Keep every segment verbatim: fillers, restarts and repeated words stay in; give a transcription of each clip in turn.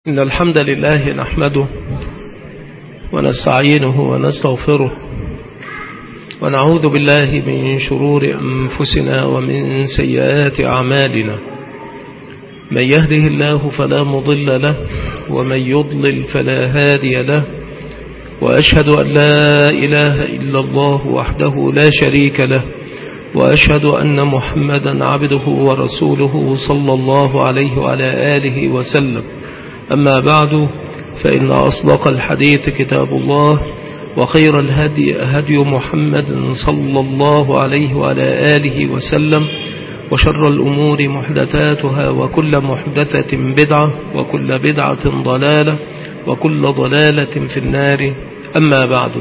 إن الحمد لله نحمده ونستعينه ونستغفره ونعوذ بالله من شرور أنفسنا ومن سيئات أعمالنا. من يهده الله فلا مضل له ومن يضلل فلا هادي له، وأشهد أن لا إله إلا الله وحده لا شريك له، وأشهد أن محمدا عبده ورسوله صلى الله عليه وعلى آله وسلم. أما بعد، فإن أصدق الحديث كتاب الله، وخير الهدي هدي محمد صلى الله عليه وعلى آله وسلم، وشر الأمور محدثاتها، وكل محدثة بدعة، وكل بدعة ضلالة، وكل ضلالة في النار. أما بعد،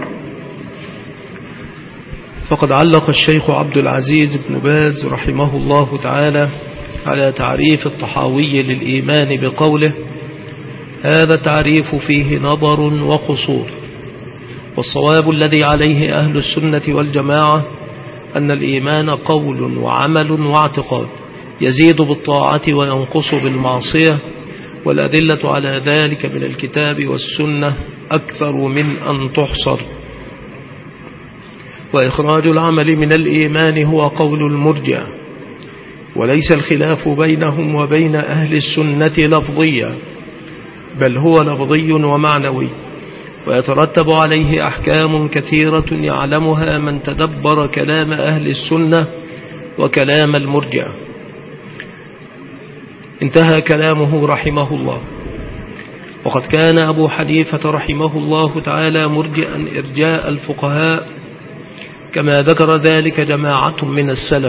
فقد علق الشيخ عبد العزيز بن باز رحمه الله تعالى على تعريف الطحاوي للإيمان بقوله: هذا التعريف فيه نظر وقصور، والصواب الذي عليه أهل السنة والجماعة أن الإيمان قول وعمل واعتقاد، يزيد بالطاعة وينقص بالمعصية، والأدلة على ذلك من الكتاب والسنة أكثر من أن تحصر. وإخراج العمل من الإيمان هو قول المرجئة، وليس الخلاف بينهم وبين أهل السنة لفظيا، بل هو لفظي ومعنوي، ويترتب عليه أحكام كثيرة يعلمها من تدبر كلام أهل السنة وكلام المرجئة. انتهى كلامه رحمه الله. وقد كان أبو حنيفة رحمه الله تعالى مرجئا إرجاء الفقهاء، كما ذكر ذلك جماعة من السلف.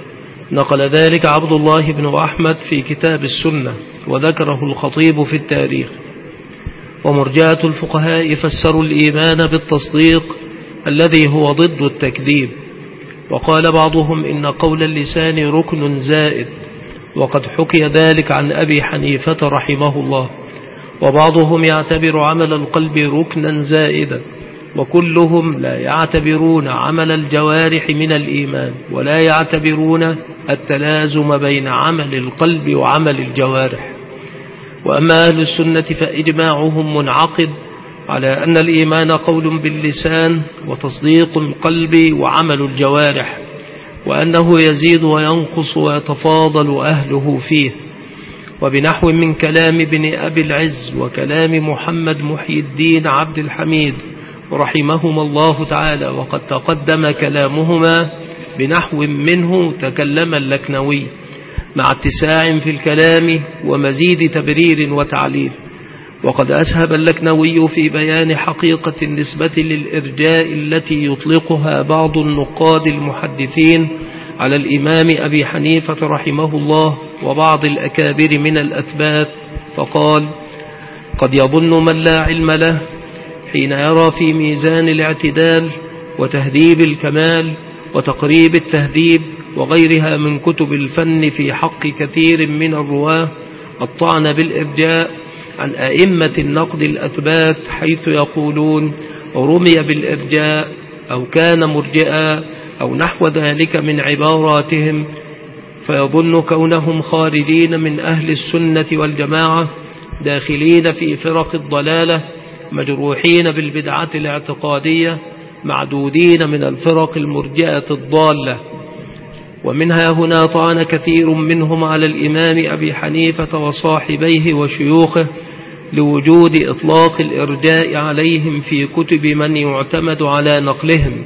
نقل ذلك عبد الله بن أحمد في كتاب السنة، وذكره الخطيب في التاريخ. ومرجئة الفقهاء فسروا الإيمان بالتصديق الذي هو ضد التكذيب، وقال بعضهم إن قول اللسان ركن زائد، وقد حكي ذلك عن أبي حنيفة رحمه الله. وبعضهم يعتبر عمل القلب ركنا زائدا، وكلهم لا يعتبرون عمل الجوارح من الإيمان، ولا يعتبرون التلازم بين عمل القلب وعمل الجوارح. وأما أهل السنة فإجماعهم منعقد على أن الإيمان قول باللسان وتصديق القلب وعمل الجوارح، وأنه يزيد وينقص ويتفاضل أهله فيه. وبنحو من كلام ابن أبي العز وكلام محمد محي الدين عبد الحميد رحمهما الله تعالى، وقد تقدم كلامهما بنحو منه تكلم اللكنوي، مع اتساع في الكلام ومزيد تبرير وتعليل. وقد أسهب اللكنوي في بيان حقيقة النسبة للإرجاء التي يطلقها بعض النقاد المحدثين على الإمام أبي حنيفة رحمه الله وبعض الأكابر من الأثبات، فقال: قد يظن من لا علم له حين يرى في ميزان الاعتدال وتهذيب الكمال وتقريب التهذيب وغيرها من كتب الفن في حق كثير من الرواه الطعن بالإرجاء عن أئمة النقد الأثبات، حيث يقولون رمي بالإرجاء أو كان مرجئا أو نحو ذلك من عباراتهم، فيظن كونهم خارجين من أهل السنة والجماعة داخلين في فرق الضلالة، مجروحين بالبدعة الاعتقادية، معدودين من الفرق المرجئة الضالة. ومنها هنا طعن كثير منهم على الإمام أبي حنيفة وصاحبيه وشيوخه لوجود إطلاق الإرجاء عليهم في كتب من يعتمد على نقلهم،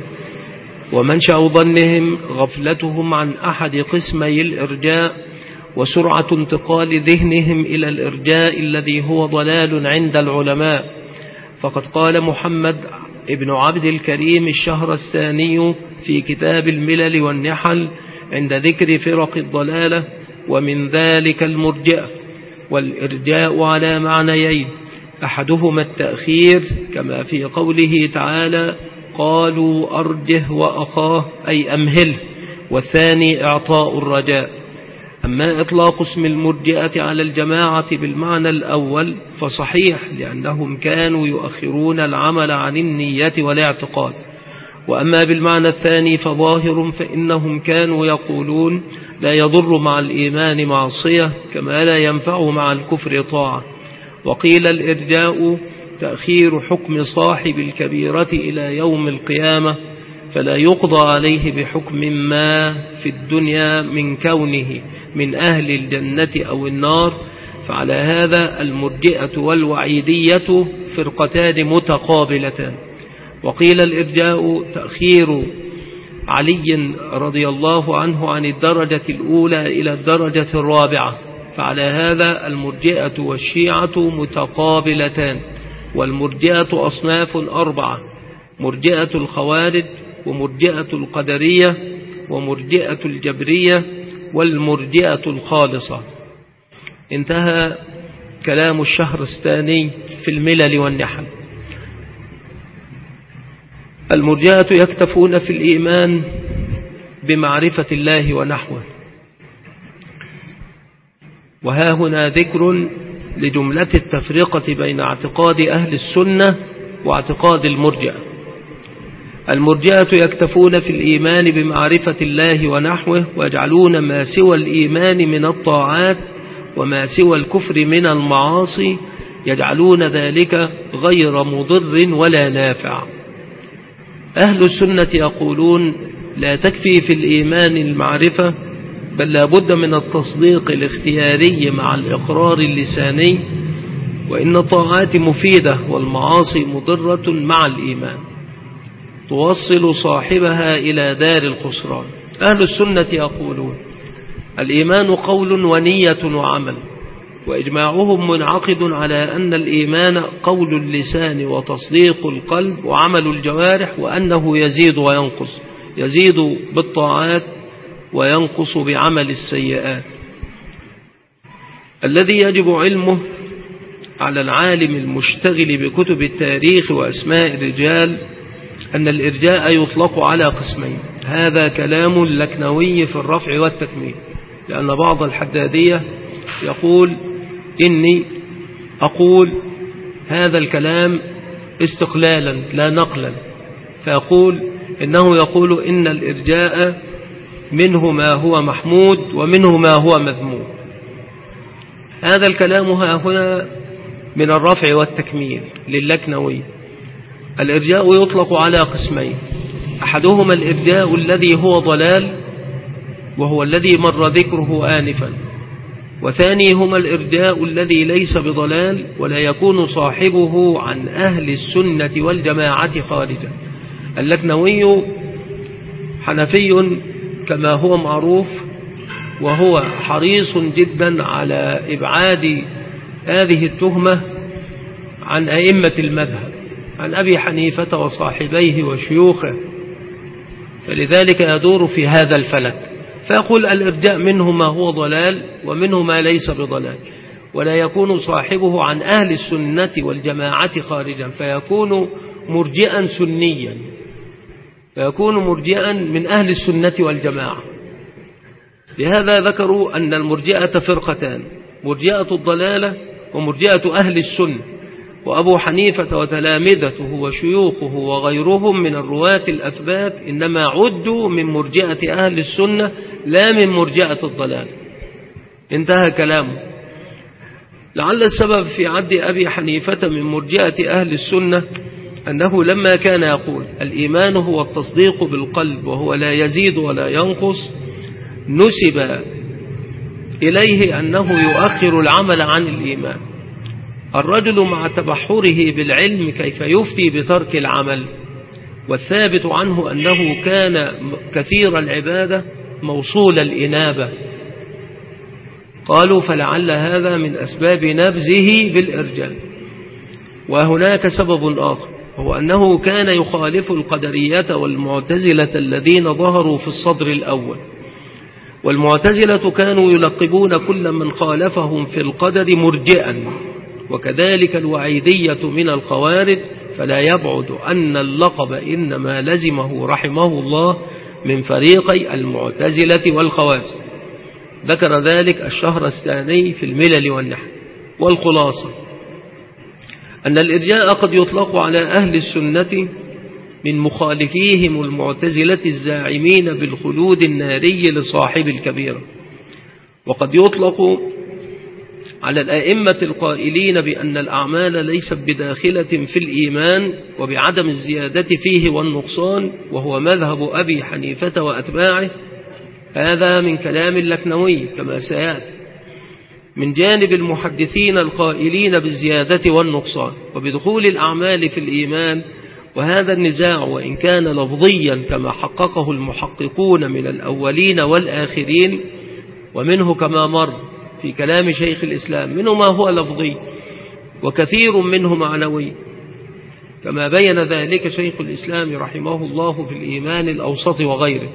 ومنشأ ظنهم غفلتهم عن أحد قسمي الإرجاء، وسرعة انتقال ذهنهم إلى الإرجاء الذي هو ضلال عند العلماء. فقد قال محمد ابن عبد الكريم الشهرستاني في كتاب الملل والنحل عند ذكر فرق الضلالة: ومن ذلك المرجئة والإرجاء على معنيين، أحدهما التأخير كما في قوله تعالى: قالوا أرجه وأخاه أي أمهله، والثاني إعطاء الرجاء. أما إطلاق اسم المرجئة على الجماعة بالمعنى الأول فصحيح، لأنهم كانوا يؤخرون العمل عن النية والاعتقاد. وأما بالمعنى الثاني فظاهر، فإنهم كانوا يقولون لا يضر مع الإيمان معصية كما لا ينفع مع الكفر طاعة، وقيل الإرجاء تأخير حكم صاحب الكبيرة إلى يوم القيامة، فلا يقضى عليه بحكم ما في الدنيا من كونه من أهل الجنة أو النار. فعلى هذا المرجئة والوعيدية فرقتان متقابلتان. وقيل الإرجاء تأخير علي رضي الله عنه عن الدرجة الأولى إلى الدرجة الرابعة، فعلى هذا المرجئة والشيعة متقابلتان. والمرجئة أصناف أربعة: مرجئة الخوارج، ومرجئة القدرية، ومرجئة الجبرية، والمرجئة الخالصة. انتهى كلام الشهرستاني في الملل والنحل. المرجئة يكتفون في الإيمان بمعرفة الله ونحوه. وها هنا ذكر لجملة التفرقة بين اعتقاد أهل السنة واعتقاد المرجئة. المرجئة يكتفون في الإيمان بمعرفة الله ونحوه، ويجعلون ما سوى الإيمان من الطاعات وما سوى الكفر من المعاصي يجعلون ذلك غير مضر ولا نافع. أهل السنة يقولون لا تكفي في الإيمان المعرفة، بل لا بد من التصديق الاختياري مع الإقرار اللساني، وإن الطاعات مفيدة والمعاصي مضرة مع الإيمان توصل صاحبها إلى دار الخسران. أهل السنة يقولون الإيمان قول ونية وعمل، وإجماعهم منعقد على أن الإيمان قول اللسان وتصديق القلب وعمل الجوارح، وأنه يزيد وينقص، يزيد بالطاعات وينقص بعمل السيئات. الذي يجب علمه على العالم المشتغل بكتب التاريخ وأسماء الرجال أن الإرجاء يطلق على قسمين. هذا كلام اللكنوي في الرفع والتكميل، لأن بعض الحدادية يقول إني أقول هذا الكلام استقلالا لا نقلا، فيقول إنه يقول إن الإرجاء منه ما هو محمود ومنه ما هو مذموم. هذا الكلام ها هنا من الرفع والتكميل للكنوي. الإرجاء يطلق على قسمين: أحدهما الإرجاء الذي هو ضلال، وهو الذي مر ذكره آنفا، وثاني هما الإرجاء الذي ليس بضلال ولا يكون صاحبه عن أهل السنة والجماعة خارجا. اللكنوي حنفي كما هو معروف، وهو حريص جدا على إبعاد هذه التهمة عن أئمة المذهب، عن أبي حنيفة وصاحبيه وشيوخه، فلذلك يدور في هذا الفلك، فيقول الإرجاء منه ما هو ضلال ومنه ما ليس بضلال، ولا يكون صاحبه عن أهل السنة والجماعة خارجا، فيكون مرجئا سنيا، فيكون مرجئا من أهل السنة والجماعة. لهذا ذكروا أن المرجئة فرقتان: مرجئة الضلالة ومرجئة أهل السنة. وأبو حنيفة وتلامذته وشيوخه وغيرهم من الرواة الأثبات إنما عدوا من مرجئة أهل السنة لا من مرجئة الضلال. انتهى كلامه. لعل السبب في عد أبي حنيفة من مرجئة أهل السنة أنه لما كان يقول الإيمان هو التصديق بالقلب وهو لا يزيد ولا ينقص، نسب إليه أنه يؤخر العمل عن الإيمان. الرجل مع تبحره بالعلم كيف يفتي بترك العمل؟ والثابت عنه أنه كان كثير العبادة موصول الإنابة. قالوا فلعل هذا من أسباب نبذه بالإرجاء. وهناك سبب آخر، هو أنه كان يخالف القدرية والمعتزلة الذين ظهروا في الصدر الأول. والمعتزلة كانوا يلقبون كل من خالفهم في القدر مرجئا، وكذلك الوعيدية من الخوارج، فلا يبعد أن اللقب إنما لزمه رحمه الله من فريقي المعتزلة والخوارج. ذكر ذلك الشهرستاني في الملل والنحل. والخلاصة أن الإرجاء قد يطلق على أهل السنة من مخالفيهم المعتزلة الزاعمين بالخلود الناري لصاحب الكبيرة، وقد يطلق على الأئمة القائلين بأن الأعمال ليست بداخلة في الإيمان وبعدم الزيادة فيه والنقصان، وهو مذهب أبي حنيفة وأتباعه. هذا من كلام اللكنوي كما سيأتي. من جانب المحدثين القائلين بالزيادة والنقصان وبدخول الأعمال في الإيمان، وهذا النزاع وإن كان لفظيا كما حققه المحققون من الأولين والآخرين، ومنه كما مر في كلام شيخ الإسلام منه ما هو لفظي وكثير منه معنوي، كما بين ذلك شيخ الإسلام رحمه الله في الإيمان الأوسط وغيره.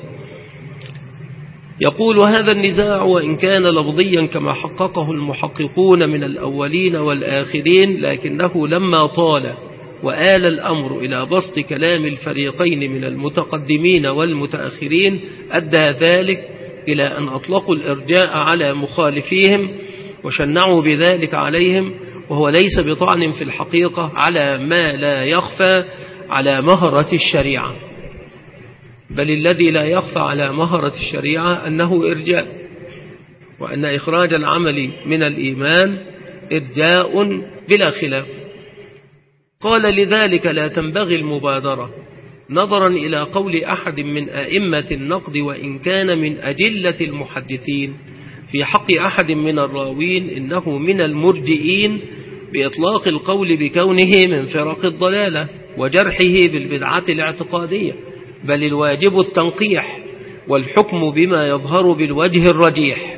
يقول: هذا النزاع وإن كان لفظيا كما حققه المحققون من الأولين والآخرين، لكنه لما طال وآل الأمر إلى بسط كلام الفريقين من المتقدمين والمتأخرين، أدى ذلك إلى أن أطلقوا الإرجاء على مخالفيهم وشنعوا بذلك عليهم، وهو ليس بطعن في الحقيقة على ما لا يخفى على مهرة الشريعة، بل الذي لا يخفى على مهرة الشريعة أنه إرجاء، وأن إخراج العمل من الإيمان إرجاء بلا خلاف. قال: لذلك لا تنبغي المبادرة، نظرا إلى قول أحد من أئمة النقد وإن كان من أجلة المحدثين في حق أحد من الراوين إنه من المرجئين، بإطلاق القول بكونه من فرق الضلالة وجرحه بالبدعة الاعتقادية، بل الواجب التنقيح والحكم بما يظهر بالوجه الرجيح.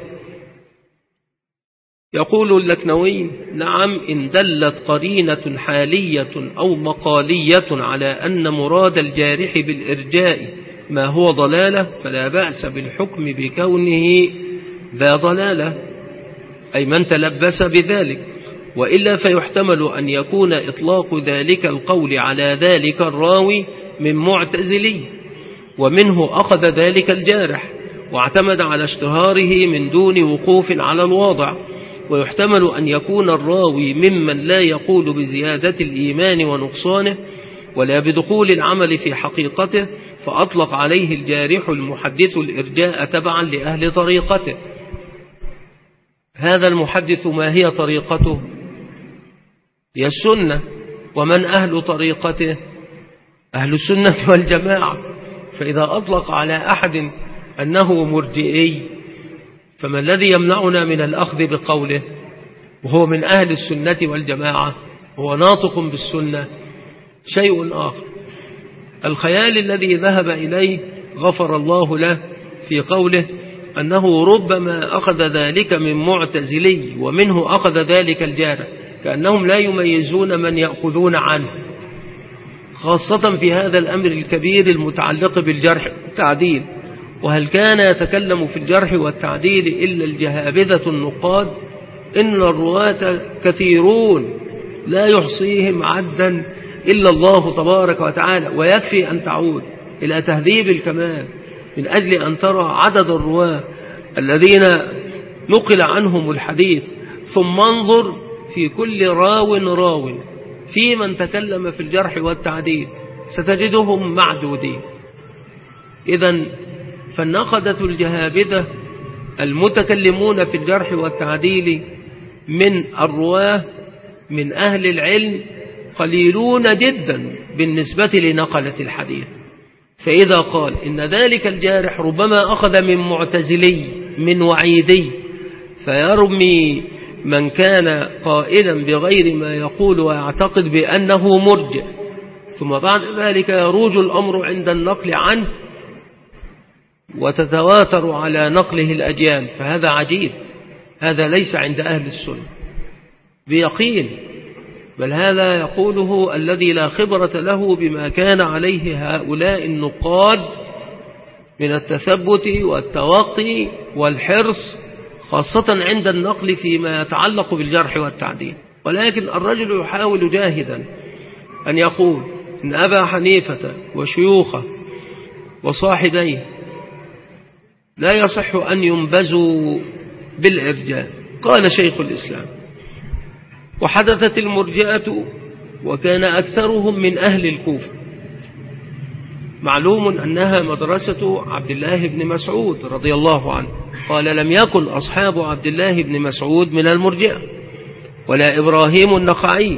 يقول اللكنوي: نعم، إن دلت قرينة حالية أو مقالية على أن مراد الجارح بالإرجاء ما هو ضلالة، فلا بأس بالحكم بكونه ذا ضلالة، أي من تلبس بذلك، وإلا فيحتمل أن يكون إطلاق ذلك القول على ذلك الراوي من معتزلي، ومنه أخذ ذلك الجارح واعتمد على اشتهاره من دون وقوف على الواضع، ويحتمل أن يكون الراوي ممن لا يقول بزيادة الإيمان ونقصانه ولا بدخول العمل في حقيقته، فأطلق عليه الجارح المحدث الإرجاء تبعا لأهل طريقته. هذا المحدث ما هي طريقته؟ هي السنة. ومن أهل طريقته؟ أهل السنة والجماعة. فإذا أطلق على أحد أنه مرجئي، فما الذي يمنعنا من الأخذ بقوله وهو من أهل السنة والجماعة، هو ناطق بالسنة؟ شيء آخر. الخيال الذي ذهب إليه غفر الله له في قوله أنه ربما أخذ ذلك من معتزلي ومنه أخذ ذلك الجارح، كأنهم لا يميزون من يأخذون عنه، خاصة في هذا الأمر الكبير المتعلق بالجرح والتعديل. وهل كان يتكلم في الجرح والتعديل إلا الجهابذة النقاد؟ إن الرواة كثيرون لا يحصيهم عدا إلا الله تبارك وتعالى، ويكفي أن تعود إلى تهذيب الكمال من أجل أن ترى عدد الرواة الذين نقل عنهم الحديث، ثم انظر في كل راو راو في من تكلم في الجرح والتعديل ستجدهم معدودين. إذن فالنقدة الجهابذة المتكلمون في الجرح والتعديل من الرواه من أهل العلم قليلون جدا بالنسبة لنقلة الحديث. فإذا قال إن ذلك الجارح ربما أخذ من معتزلي من وعيدي، فيرمي من كان قائلا بغير ما يقول ويعتقد بأنه مرجئ، ثم بعد ذلك يروج الأمر عند النقل عنه وتتواتر على نقله الأجيال، فهذا عجيب. هذا ليس عند أهل السنة بيقين، بل هذا يقوله الذي لا خبرة له بما كان عليه هؤلاء النقاد من التثبت والتوقي والحرص، خاصة عند النقل فيما يتعلق بالجرح والتعديل. ولكن الرجل يحاول جاهدا أن يقول إن أبا حنيفة وشيوخه وصاحبيه لا يصح أن ينبزوا بالإرجاء. قال شيخ الإسلام: وحدثت المرجئة وكان أكثرهم من أهل الكوفة. معلوم أنها مدرسة عبد الله بن مسعود رضي الله عنه. قال: لم يكن أصحاب عبد الله بن مسعود من المرجئة، ولا إبراهيم النخعي،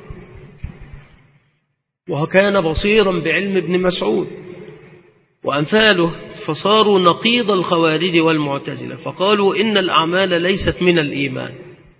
وكان بصيرا بعلم ابن مسعود وأمثاله، فصاروا نقيض الخوارج والمعتزلة، فقالوا إن الأعمال ليست من الإيمان.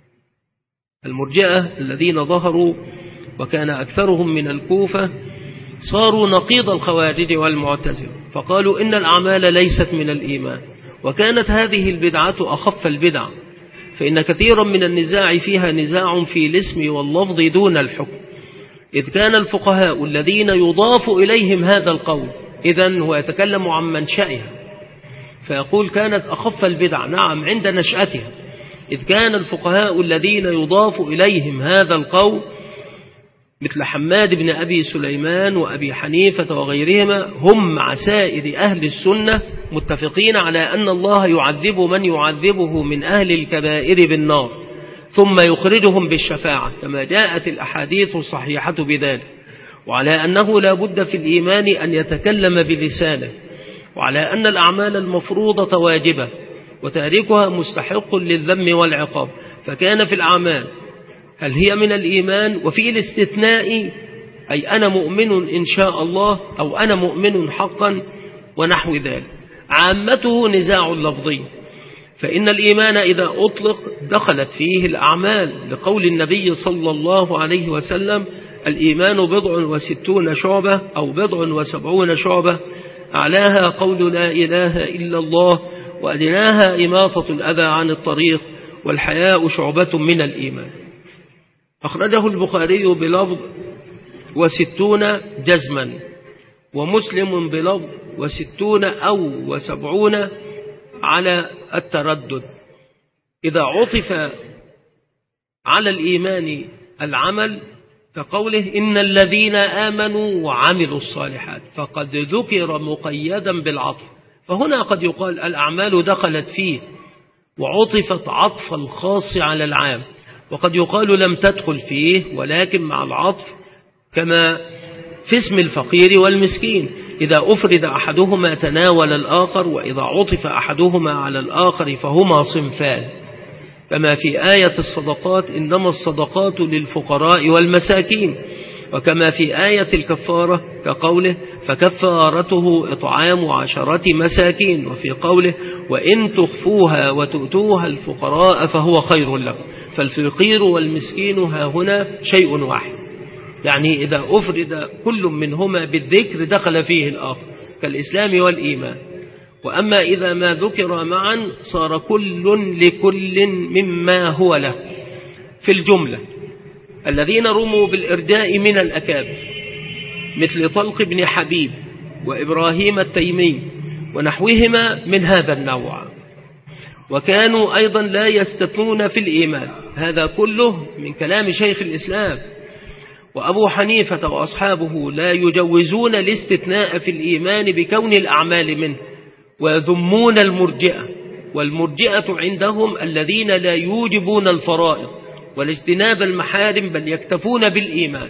المرجئة الذين ظهروا وكان أكثرهم من الكوفة صاروا نقيض الخوارج والمعتزلة، فقالوا إن الأعمال ليست من الإيمان، وكانت هذه البدعة أخف البدع، فإن كثيرا من النزاع فيها نزاع في الاسم واللفظ دون الحكم، إذ كان الفقهاء الذين يضاف إليهم هذا القول إذن هو يتكلم عن منشأها، فيقول كانت أخف البدع، نعم عند نشأتها، إذ كان الفقهاء الذين يضاف إليهم هذا القول مثل حماد بن أبي سليمان وأبي حنيفة وغيرهما هم مع سائر أهل السنة متفقين على أن الله يعذب من يعذبه من أهل الكبائر بالنار ثم يخرجهم بالشفاعة، كما جاءت الأحاديث الصحيحة بذلك، وعلى أنه لا بد في الإيمان أن يتكلم بلسانه، وعلى أن الأعمال المفروضة واجبة وتاركها مستحق للذم والعقاب، فكان في الأعمال هل هي من الإيمان، وفي الاستثناء أي أنا مؤمن إن شاء الله أو أنا مؤمن حقا ونحو ذلك. عامته نزاع لفظي، فإن الإيمان إذا أطلق دخلت فيه الأعمال، لقول النبي صلى الله عليه وسلم الإيمان بضع وستون شعبة أو بضع وسبعون شعبة، أعلاها قول لا إله إلا الله، وأدناها إماطة الأذى عن الطريق، والحياء شعبة من الإيمان. أخرجه البخاري بلفظ وستون جزما، ومسلم بلفظ وستون أو وسبعون على التردد. إذا عطف على الإيمان العمل كقوله إن الذين آمنوا وعملوا الصالحات، فقد ذكر مقيدا بالعطف، فهنا قد يقال الأعمال دخلت فيه وعطفت عطف الخاص على العام، وقد يقال لم تدخل فيه ولكن مع العطف، كما في اسم الفقير والمسكين، إذا أفرد أحدهما تناول الآخر، وإذا عطف أحدهما على الآخر فهما صنفان، كما في آية الصدقات إنما الصدقات للفقراء والمساكين، وكما في آية الكفارة كقوله فكفارته إطعام عشرة مساكين، وفي قوله وإن تخفوها وتؤتوها الفقراء فهو خير لكم، فالفقير والمسكين ها هنا شيء واحد، يعني إذا أفرد كل منهما بالذكر دخل فيه الآخر كالإسلام والإيمان. وأما إذا ما ذكر معا صار كل لكل مما هو له. في الجملة الذين رموا بالإرجاء من الأكابر مثل طلق بن حبيب وإبراهيم التيمي ونحوهما من هذا النوع، وكانوا أيضا لا يستثنون في الإيمان، هذا كله من كلام شيخ الإسلام. وأبو حنيفة وأصحابه لا يجوزون الاستثناء في الإيمان بكون الأعمال منه، ويذمون المرجئة، والمرجئة عندهم الذين لا يوجبون الفرائض والاجتناب المحارم بل يكتفون بالإيمان.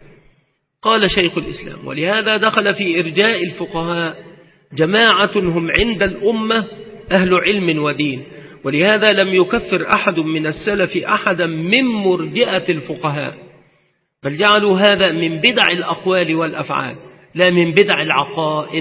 قال شيخ الإسلام ولهذا دخل في إرجاء الفقهاء جماعة هم عند الأمة أهل علم ودين، ولهذا لم يكفر أحد من السلف أحدا من مرجئة الفقهاء، بل جعلوا هذا من بدع الأقوال والأفعال لا من بدع العقائد.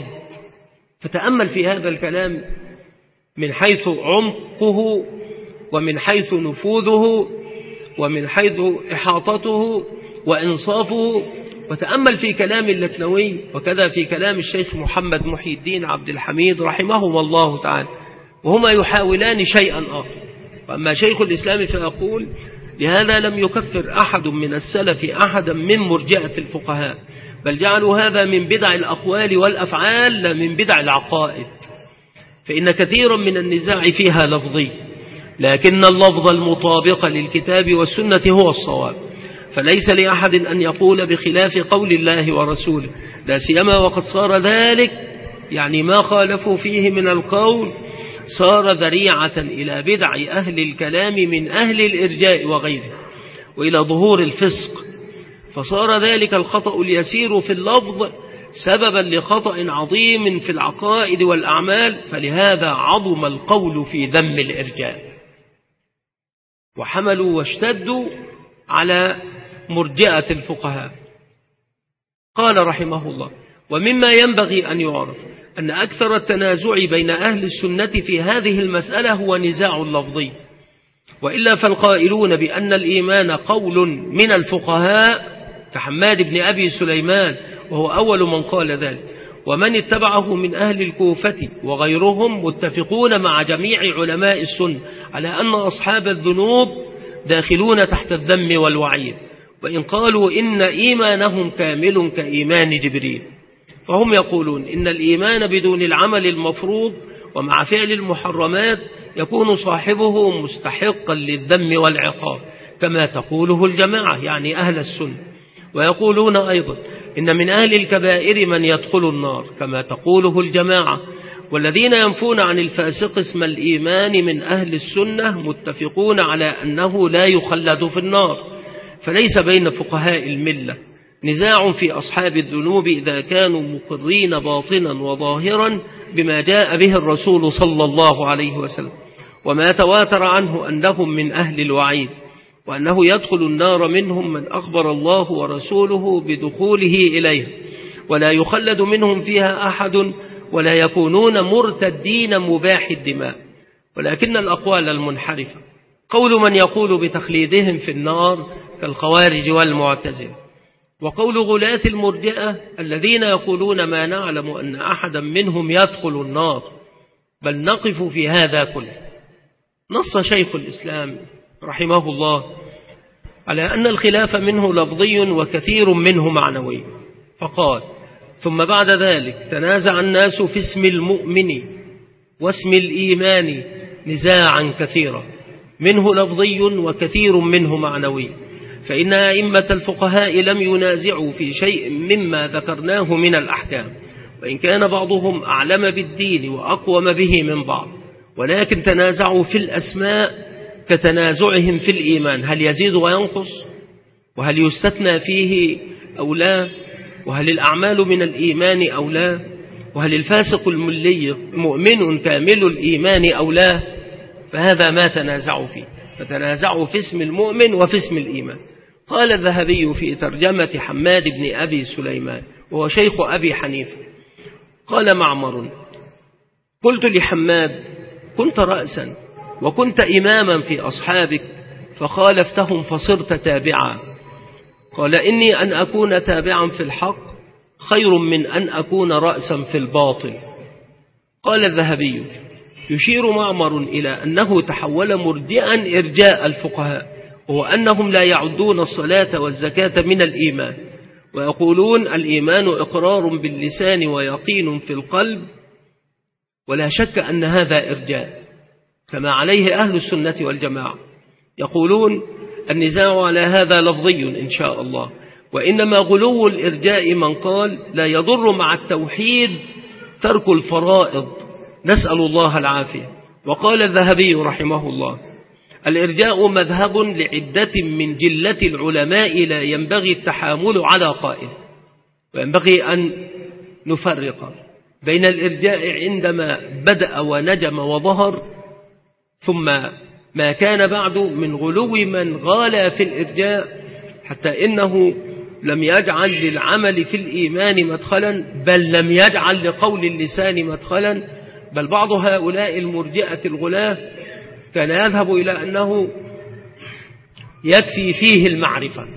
فتأمل في هذا الكلام من حيث عمقه ومن حيث نفوذه ومن حيث إحاطته وإنصافه، وتأمل في كلام اللكنوي وكذا في كلام الشيخ محمد محي الدين عبد الحميد رحمه الله تعالى، وهما يحاولان شيئا آخر. وأما شيخ الإسلام فيقول لهذا لم يكفر أحد من السلف أحدا من مرجئة الفقهاء، بل جعلوا هذا من بدع الأقوال والأفعال لا من بدع العقائد، فإن كثيرا من النزاع فيها لفظي، لكن اللفظ المطابق للكتاب والسنة هو الصواب، فليس لأحد أن يقول بخلاف قول الله ورسوله، لا سيما وقد صار ذلك يعني ما خالفوا فيه من القول صار ذريعة إلى بدع أهل الكلام من أهل الإرجاء وغيره، وإلى ظهور الفسق، فصار ذلك الخطأ اليسير في اللفظ سببا لخطأ عظيم في العقائد والأعمال، فلهذا عظم القول في ذم الإرجاء، وحملوا واشتدوا على مرجئة الفقهاء. قال رحمه الله: ومما ينبغي أن يعرف أن أكثر التنازع بين أهل السنة في هذه المسألة هو نزاع لفظي، وإلا فالقائلون بأن الإيمان قول من الفقهاء كحماد بن أبي سليمان، وهو أول من قال ذلك، ومن اتبعه من أهل الكوفة وغيرهم متفقون مع جميع علماء السنة على أن أصحاب الذنوب داخلون تحت الذم والوعيد، وإن قالوا إن إيمانهم كامل كإيمان جبريل، فهم يقولون إن الإيمان بدون العمل المفروض ومع فعل المحرمات يكون صاحبه مستحقا للذم والعقاب كما تقوله الجماعة، يعني أهل السنة. ويقولون أيضا إن من أهل الكبائر من يدخل النار كما تقوله الجماعة. والذين ينفون عن الفاسق اسم الإيمان من أهل السنة متفقون على أنه لا يخلد في النار. فليس بين فقهاء الملة نزاع في أصحاب الذنوب إذا كانوا مقرين باطنا وظاهرا بما جاء به الرسول صلى الله عليه وسلم وما تواتر عنه أنهم من أهل الوعيد، وأنه يدخل النار منهم من أخبر الله ورسوله بدخوله إليها، ولا يخلد منهم فيها أحد، ولا يكونون مرتدين مباح الدماء. ولكن الأقوال المنحرفة قول من يقول بتخليدهم في النار كالخوارج والمعتزلة، وقول غلاة المرجئة الذين يقولون ما نعلم أن أحدا منهم يدخل النار، بل نقف في هذا كله. نص شيخ الإسلام رحمه الله على أن الخلاف منه لفظي وكثير منه معنوي، فقال: ثم بعد ذلك تنازع الناس في اسم المؤمن واسم الإيمان نزاعا كثيرا، منه لفظي وكثير منه معنوي، فإن أئمة الفقهاء لم ينازعوا في شيء مما ذكرناه من الأحكام، وإن كان بعضهم أعلم بالدين وأقوم به من بعض، ولكن تنازعوا في الأسماء كتنازعهم في الإيمان، هل يزيد وينقص، وهل يستثنى فيه أو لا، وهل الأعمال من الإيمان أو لا، وهل الفاسق الملي مؤمن كامل الإيمان أو لا. فهذا ما تنازعوا فيه، فتنازعوا في اسم المؤمن وفي اسم الإيمان. قال الذهبي في ترجمة حماد بن أبي سليمان وهو شيخ أبي حنيفة، قال معمر: قلت لحماد: كنت رأسا وكنت إماما في أصحابك فخالفتهم فصرت تابعا. قال: إني أن أكون تابعا في الحق خير من أن أكون رأسا في الباطل. قال الذهبي: يشير معمر إلى أنه تحول مرجئا إرجاء الفقهاء، وهو أنهم لا يعدون الصلاة والزكاة من الإيمان، ويقولون الإيمان إقرار باللسان ويقين في القلب، ولا شك أن هذا إرجاء كما عليه أهل السنة والجماعة. يقولون النزاع على هذا لفظي إن شاء الله، وإنما غلو الإرجاء من قال لا يضر مع التوحيد ترك الفرائض، نسأل الله العافية. وقال الذهبي رحمه الله: الإرجاء مذهب لعدة من جلة العلماء لا ينبغي التحامل على قائل، وينبغي أن نفرق بين الإرجاء عندما بدأ ونجم وظهر، ثم ما كان بعد من غلو من غالى في الإرجاء حتى إنه لم يجعل للعمل في الإيمان مدخلا، بل لم يجعل لقول اللسان مدخلا، بل بعض هؤلاء المرجئة الغلاة كان يذهب إلى أنه يكفي فيه المعرفة،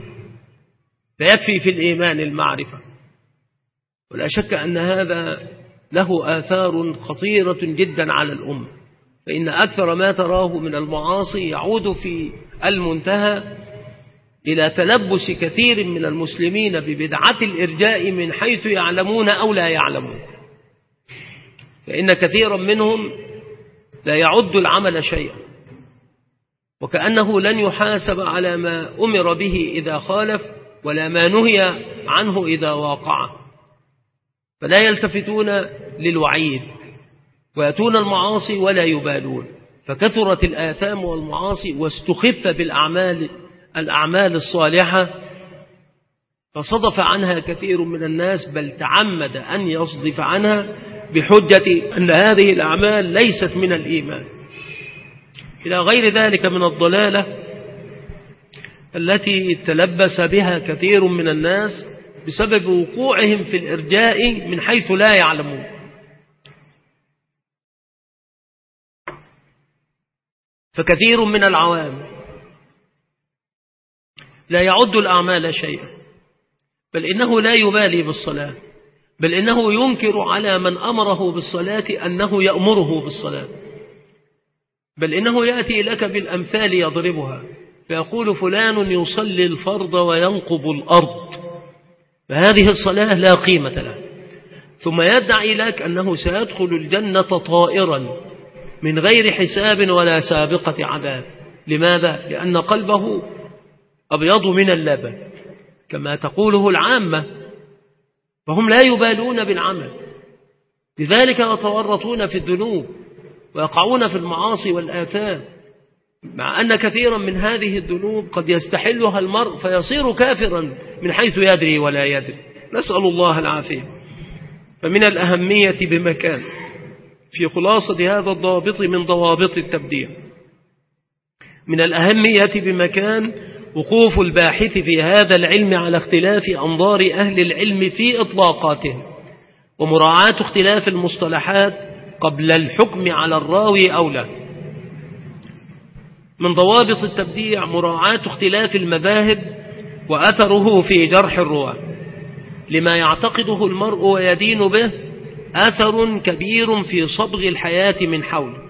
فيكفي في الإيمان المعرفة. ولا شك أن هذا له آثار خطيرة جدا على الأمة، فإن أكثر ما تراه من المعاصي يعود في المنتهى إلى تلبس كثير من المسلمين ببدعة الإرجاء من حيث يعلمون أو لا يعلمون، فإن كثيرا منهم لا يعد العمل شيئا، وكأنه لن يحاسب على ما أمر به إذا خالف ولا ما نهي عنه إذا واقع، فلا يلتفتون للوعيد ويأتون المعاصي ولا يبالون، فكثرت الآثام والمعاصي واستخف بالأعمال الأعمال الصالحة، فصدف عنها كثير من الناس، بل تعمد أن يصدف عنها بحجة أن هذه الأعمال ليست من الإيمان، إلى غير ذلك من الضلالة التي تلبس بها كثير من الناس بسبب وقوعهم في الإرجاء من حيث لا يعلمون. فكثير من العوام لا يعد الأعمال شيئا، بل إنه لا يبالي بالصلاة، بل إنه ينكر على من أمره بالصلاة أنه يأمره بالصلاة، بل إنه يأتي لك بالأمثال يضربها فيقول فلان يصلي الفرض وينقب الأرض، فهذه الصلاة لا قيمة لها، ثم يدعي لك أنه سيدخل الجنة طائرا من غير حساب ولا سابقة عذاب. لماذا؟ لأن قلبه أبيض من اللبن كما تقوله العامة، فهم لا يبالون بالعمل، لذلك يتورطون في الذنوب ويقعون في المعاصي والآثام، مع أن كثيرا من هذه الذنوب قد يستحلها المرء فيصير كافرا من حيث يدري ولا يدري، نسأل الله العافية. فمن الأهمية بمكان في خلاصة هذا الضابط من ضوابط التبديع، من الأهمية بمكان وقوف الباحث في هذا العلم على اختلاف أنظار أهل العلم في إطلاقاتهم، ومراعاة اختلاف المصطلحات قبل الحكم على الراوي أو لا. من ضوابط التبديع مراعاة اختلاف المذاهب وأثره في جرح الرواة، لما يعتقده المرء ويدين به أثر كبير في صبغ الحياة من حوله،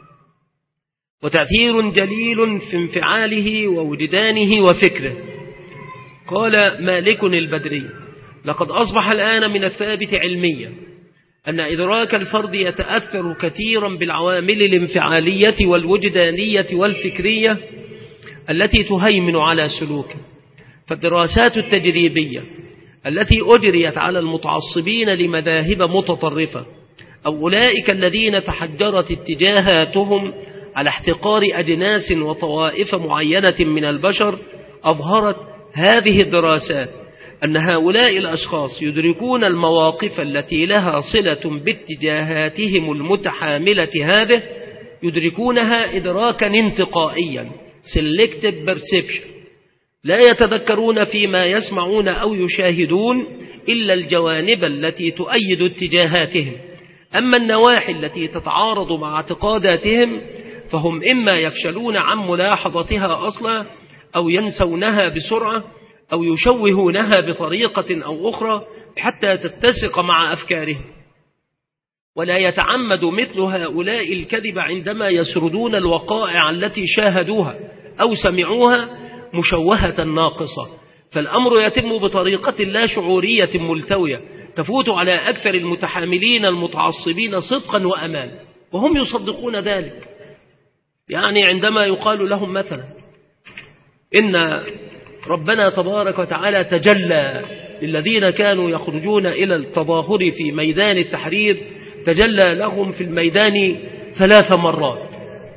وتأثير جليل في انفعاله ووجدانه وفكره. قال مالك البدري: لقد أصبح الآن من الثابت علميا أن إدراك الفرد يتأثر كثيرا بالعوامل الانفعالية والوجدانية والفكرية التي تهيمن على سلوكه. فالدراسات التجريبية التي أجريت على المتعصبين لمذاهب متطرفة أو أولئك الذين تحجرت اتجاهاتهم على احتقار أجناس وطوائف معينة من البشر أظهرت هذه الدراسات أن هؤلاء الأشخاص يدركون المواقف التي لها صلة باتجاهاتهم المتحاملة هذه، يدركونها إدراكا انتقائيا selective perception، لا يتذكرون فيما يسمعون أو يشاهدون إلا الجوانب التي تؤيد اتجاهاتهم، أما النواحي التي تتعارض مع اعتقاداتهم فهم إما يفشلون عن ملاحظتها أصلا أو ينسونها بسرعة أو يشوهونها بطريقة أو أخرى حتى تتسق مع أفكارهم. ولا يتعمد مثل هؤلاء الكذب عندما يسردون الوقائع التي شاهدوها أو سمعوها مشوهة ناقصة، فالأمر يتم بطريقة لا شعورية ملتوية تفوت على أكثر المتحاملين المتعصبين صدقا وأمان، وهم يصدقون ذلك. يعني عندما يقال لهم مثلا إن ربنا تبارك وتعالى تجلى للذين كانوا يخرجون إلى التظاهر في ميدان التحرير، تجلى لهم في الميدان ثلاث مرات،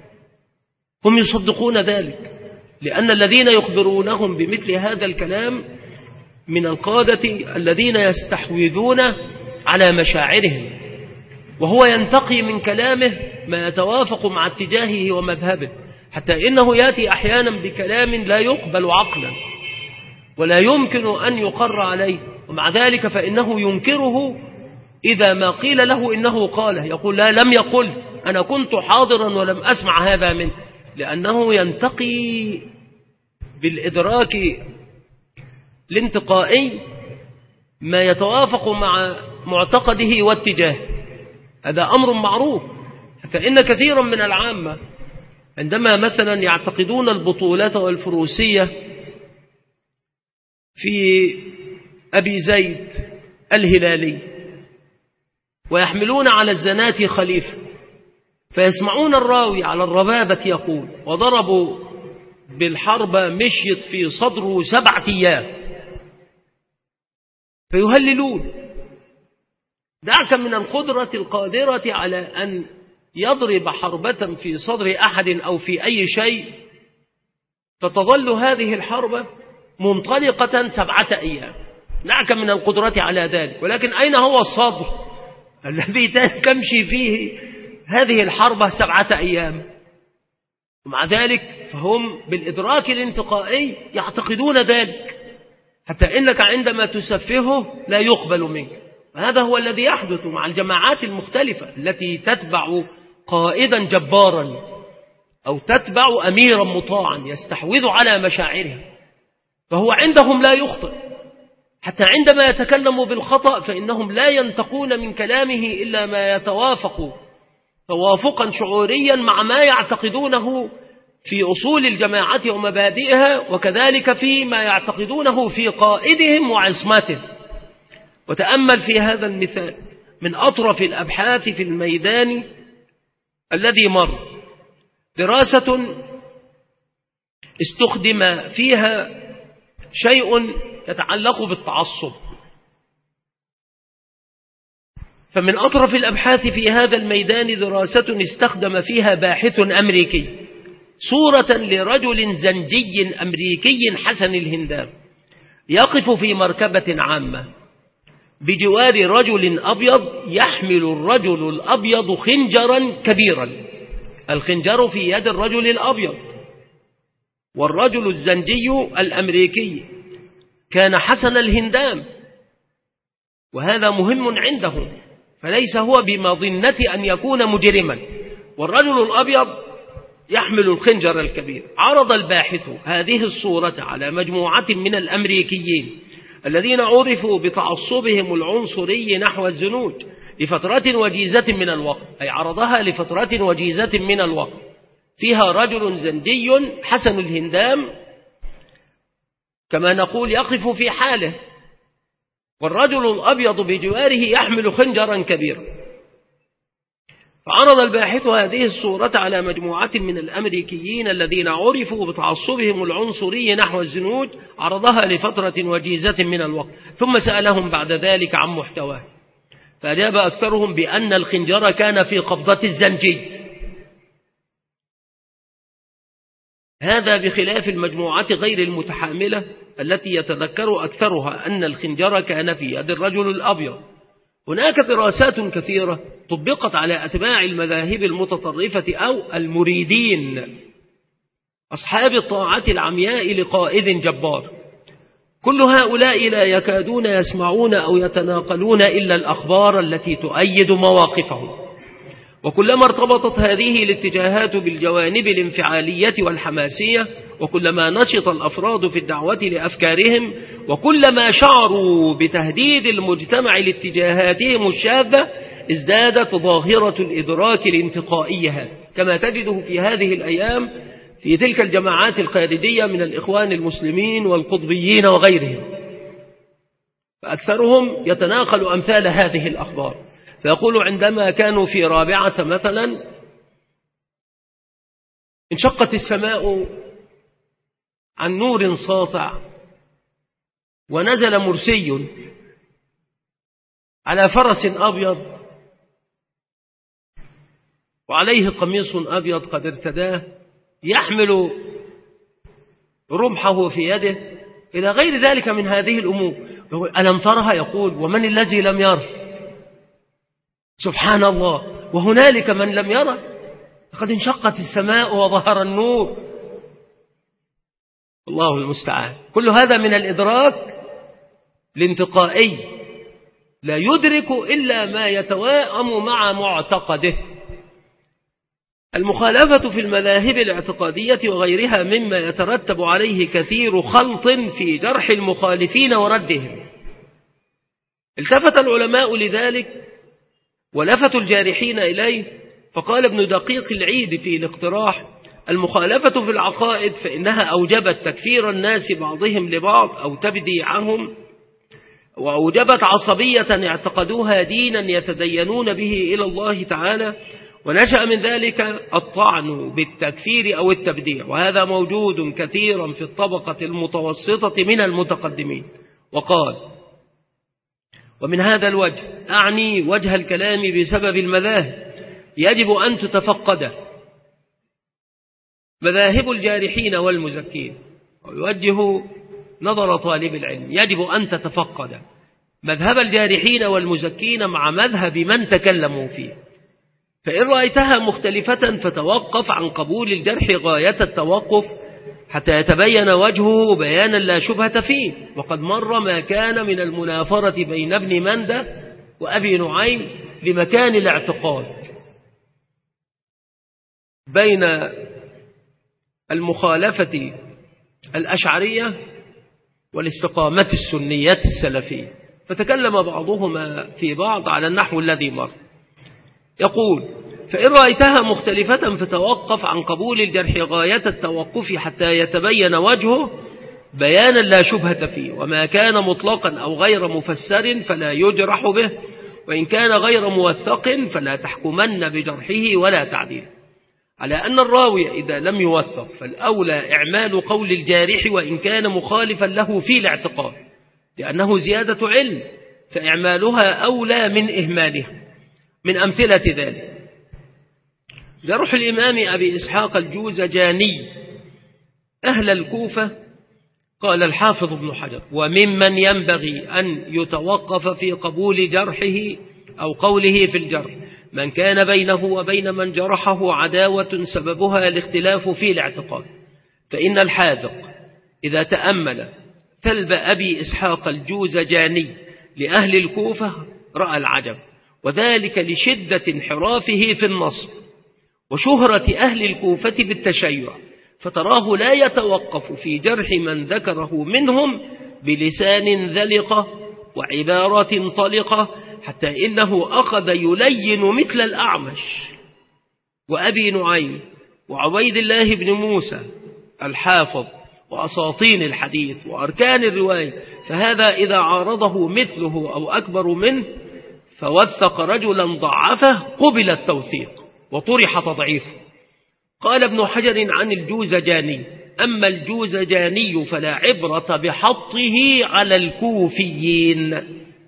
هم يصدقون ذلك، لأن الذين يخبرونهم بمثل هذا الكلام من القادة الذين يستحوذون على مشاعرهم، وهو ينتقي من كلامه ما يتوافق مع اتجاهه ومذهبه، حتى إنه يأتي أحيانا بكلام لا يقبل عقلا ولا يمكن أن يقر عليه، ومع ذلك فإنه ينكره إذا ما قيل له إنه قاله، يقول لا لم يقل، أنا كنت حاضرا ولم أسمع هذا منه، لأنه ينتقي بالإدراك الانتقائي ما يتوافق مع معتقده واتجاهه. هذا أمر معروف. فإن كثيرا من العامة عندما مثلا يعتقدون البطولة والفروسية في أبي زيد الهلالي ويحملون على الزنات خليفة، فيسمعون الراوي على الربابة يقول وضربوا بالحربة مشيت في صدره سبعة أيام، فيهللون. دعك من القدرة القادرة على أن يضرب حربة في صدر أحد أو في أي شيء، فتظل هذه الحربة منطلقة سبعة أيام، دعك من القدرة على ذلك. ولكن أين هو الصدر الذي تمشي فيه هذه الحربة سبعة أيام؟ ومع ذلك فهم بالإدراك الانتقائي يعتقدون ذلك، حتى إنك عندما تسفهه لا يقبل منك. وهذا هو الذي يحدث مع الجماعات المختلفة التي تتبع قائدا جبارا أو تتبع أميرا مطاعا يستحوذ على مشاعرها، فهو عندهم لا يخطئ، حتى عندما يتكلم بالخطأ فإنهم لا ينتقون من كلامه إلا ما يتوافق توافقا شعوريا مع ما يعتقدونه في أصول الجماعة ومبادئها، وكذلك فيما يعتقدونه في قائدهم وعصمته. وتأمل في هذا المثال من أطرف الأبحاث في الميدان الذي مر، دراسة استخدم فيها شيء يتعلق بالتعصب. فمن أطرف الأبحاث في هذا الميدان دراسة استخدم فيها باحث أمريكي صورة لرجل زنجي أمريكي حسن الهندام يقف في مركبة عامة بجوار رجل أبيض يحمل الرجل الأبيض خنجرا كبيرا، الخنجر في يد الرجل الأبيض، والرجل الزنجي الأمريكي كان حسن الهندام، وهذا مهم عندهم، فليس هو بمظنة أن يكون مجرما، والرجل الأبيض يحمل الخنجر الكبير. عرض الباحث هذه الصورة على مجموعة من الأمريكيين الذين عرفوا بتعصبهم العنصري نحو الزنوج لفترة وجيزة من الوقت، أي عرضها لفترة وجيزة من الوقت، فيها رجل زنجي حسن الهندام كما نقول يقف في حاله، والرجل الأبيض بجواره يحمل خنجرا كبيرا. فعرض الباحث هذه الصورة على مجموعة من الأمريكيين الذين عرفوا بتعصبهم العنصري نحو الزنوج، عرضها لفترة وجيزة من الوقت، ثم سألهم بعد ذلك عن محتواه، فأجاب أكثرهم بأن الخنجر كان في قبضة الزنجي. هذا بخلاف المجموعة غير المتحاملة التي يتذكر أكثرها أن الخنجر كان في يد الرجل الأبيض. هناك دراسات كثيرة طبقت على أتباع المذاهب المتطرفة أو المريدين أصحاب الطاعة العمياء لقائد جبار، كل هؤلاء لا يكادون يسمعون أو يتناقلون إلا الأخبار التي تؤيد مواقفهم. وكلما ارتبطت هذه الاتجاهات بالجوانب الانفعالية والحماسية، وكلما نشط الأفراد في الدعوة لأفكارهم، وكلما شعروا بتهديد المجتمع لاتجاهاتهم الشاذة، ازدادت ظاهرة الإدراك الانتقائي هذا، كما تجده في هذه الأيام في تلك الجماعات الخارجية من الإخوان المسلمين والقطبيين وغيرهم، فأكثرهم يتناقل أمثال هذه الأخبار، فيقول عندما كانوا في رابعة مثلا انشقت السماء عن نور ساطع ونزل مرسي على فرس أبيض وعليه قميص أبيض قد ارتداه يحمل رمحه في يده إلى غير ذلك من هذه الأمور. ألم ترها؟ يقول ومن الذي لم يره؟ سبحان الله، وهنالك من لم يره، قد انشقت السماء وظهر النور. الله المستعان. كل هذا من الإدراك الانتقائي، لا يدرك إلا ما يتواءم مع معتقده. المخالفة في المذاهب الاعتقادية وغيرها مما يترتب عليه كثير خلط في جرح المخالفين وردهم. التفت العلماء لذلك ولفتوا الجارحين إليه، فقال ابن دقيق العيد في الاقتراح: المخالفة في العقائد فإنها أوجبت تكفير الناس بعضهم لبعض أو تبديعهم، وأوجبت عصبية اعتقدوها دينا يتدينون به إلى الله تعالى، ونشأ من ذلك الطعن بالتكفير أو التبديع، وهذا موجود كثيرا في الطبقة المتوسطة من المتقدمين. وقال: ومن هذا الوجه أعني وجه الكلام بسبب المذاهب يجب أن تتفقد مذاهب الجارحين والمزكين، ويوجه نظر طالب العلم يجب أن تتفقد مذهب الجارحين والمزكين مع مذهب من تكلموا فيه، فإن رأيتها مختلفة فتوقف عن قبول الجرح غاية التوقف حتى يتبين وجهه بيانا لا شبهة فيه. وقد مر ما كان من المنافرة بين ابن مندة وأبي نعيم بمكان الاعتقاد بين المخالفة الأشعرية والاستقامة السنية السلفية، فتكلم بعضهما في بعض على النحو الذي مر. يقول: فإن رأيتها مختلفة فتوقف عن قبول الجرح غاية التوقف حتى يتبين وجهه بيانا لا شبهة فيه، وما كان مطلقا أو غير مفسر فلا يجرح به، وإن كان غير موثق فلا تحكمن بجرحه ولا تعديله، على أن الراوي إذا لم يوثق فالأولى إعمال قول الجارح وإن كان مخالفا له في الاعتقاد، لأنه زيادة علم فإعمالها أولى من إهمالها. من أمثلة ذلك جرح الإمام أبي إسحاق الجوزجاني أهل الكوفة. قال الحافظ ابن حجر: وممن ينبغي أن يتوقف في قبول جرحه أو قوله في الجرح من كان بينه وبين من جرحه عداوة سببها الاختلاف في الاعتقاد، فإن الحاذق إذا تأمل ثلب أبي إسحاق الجوزجاني لأهل الكوفة رأى العجب، وذلك لشدة انحرافه في النصب وشهرة أهل الكوفة بالتشيع، فتراه لا يتوقف في جرح من ذكره منهم بلسان ذلقة وعبارة طلقة، حتى إنه أخذ يلين مثل الأعمش وأبي نعيم وعبيد الله بن موسى الحافظ وأساطين الحديث وأركان الرواية، فهذا إذا عارضه مثله أو أكبر منه فوثق رجلا ضعفه قبل التوثيق وطرح تضعيفه. قال ابن حجر عن الجوزجاني: أما الجوزجاني فلا عبرة بحطه على الكوفيين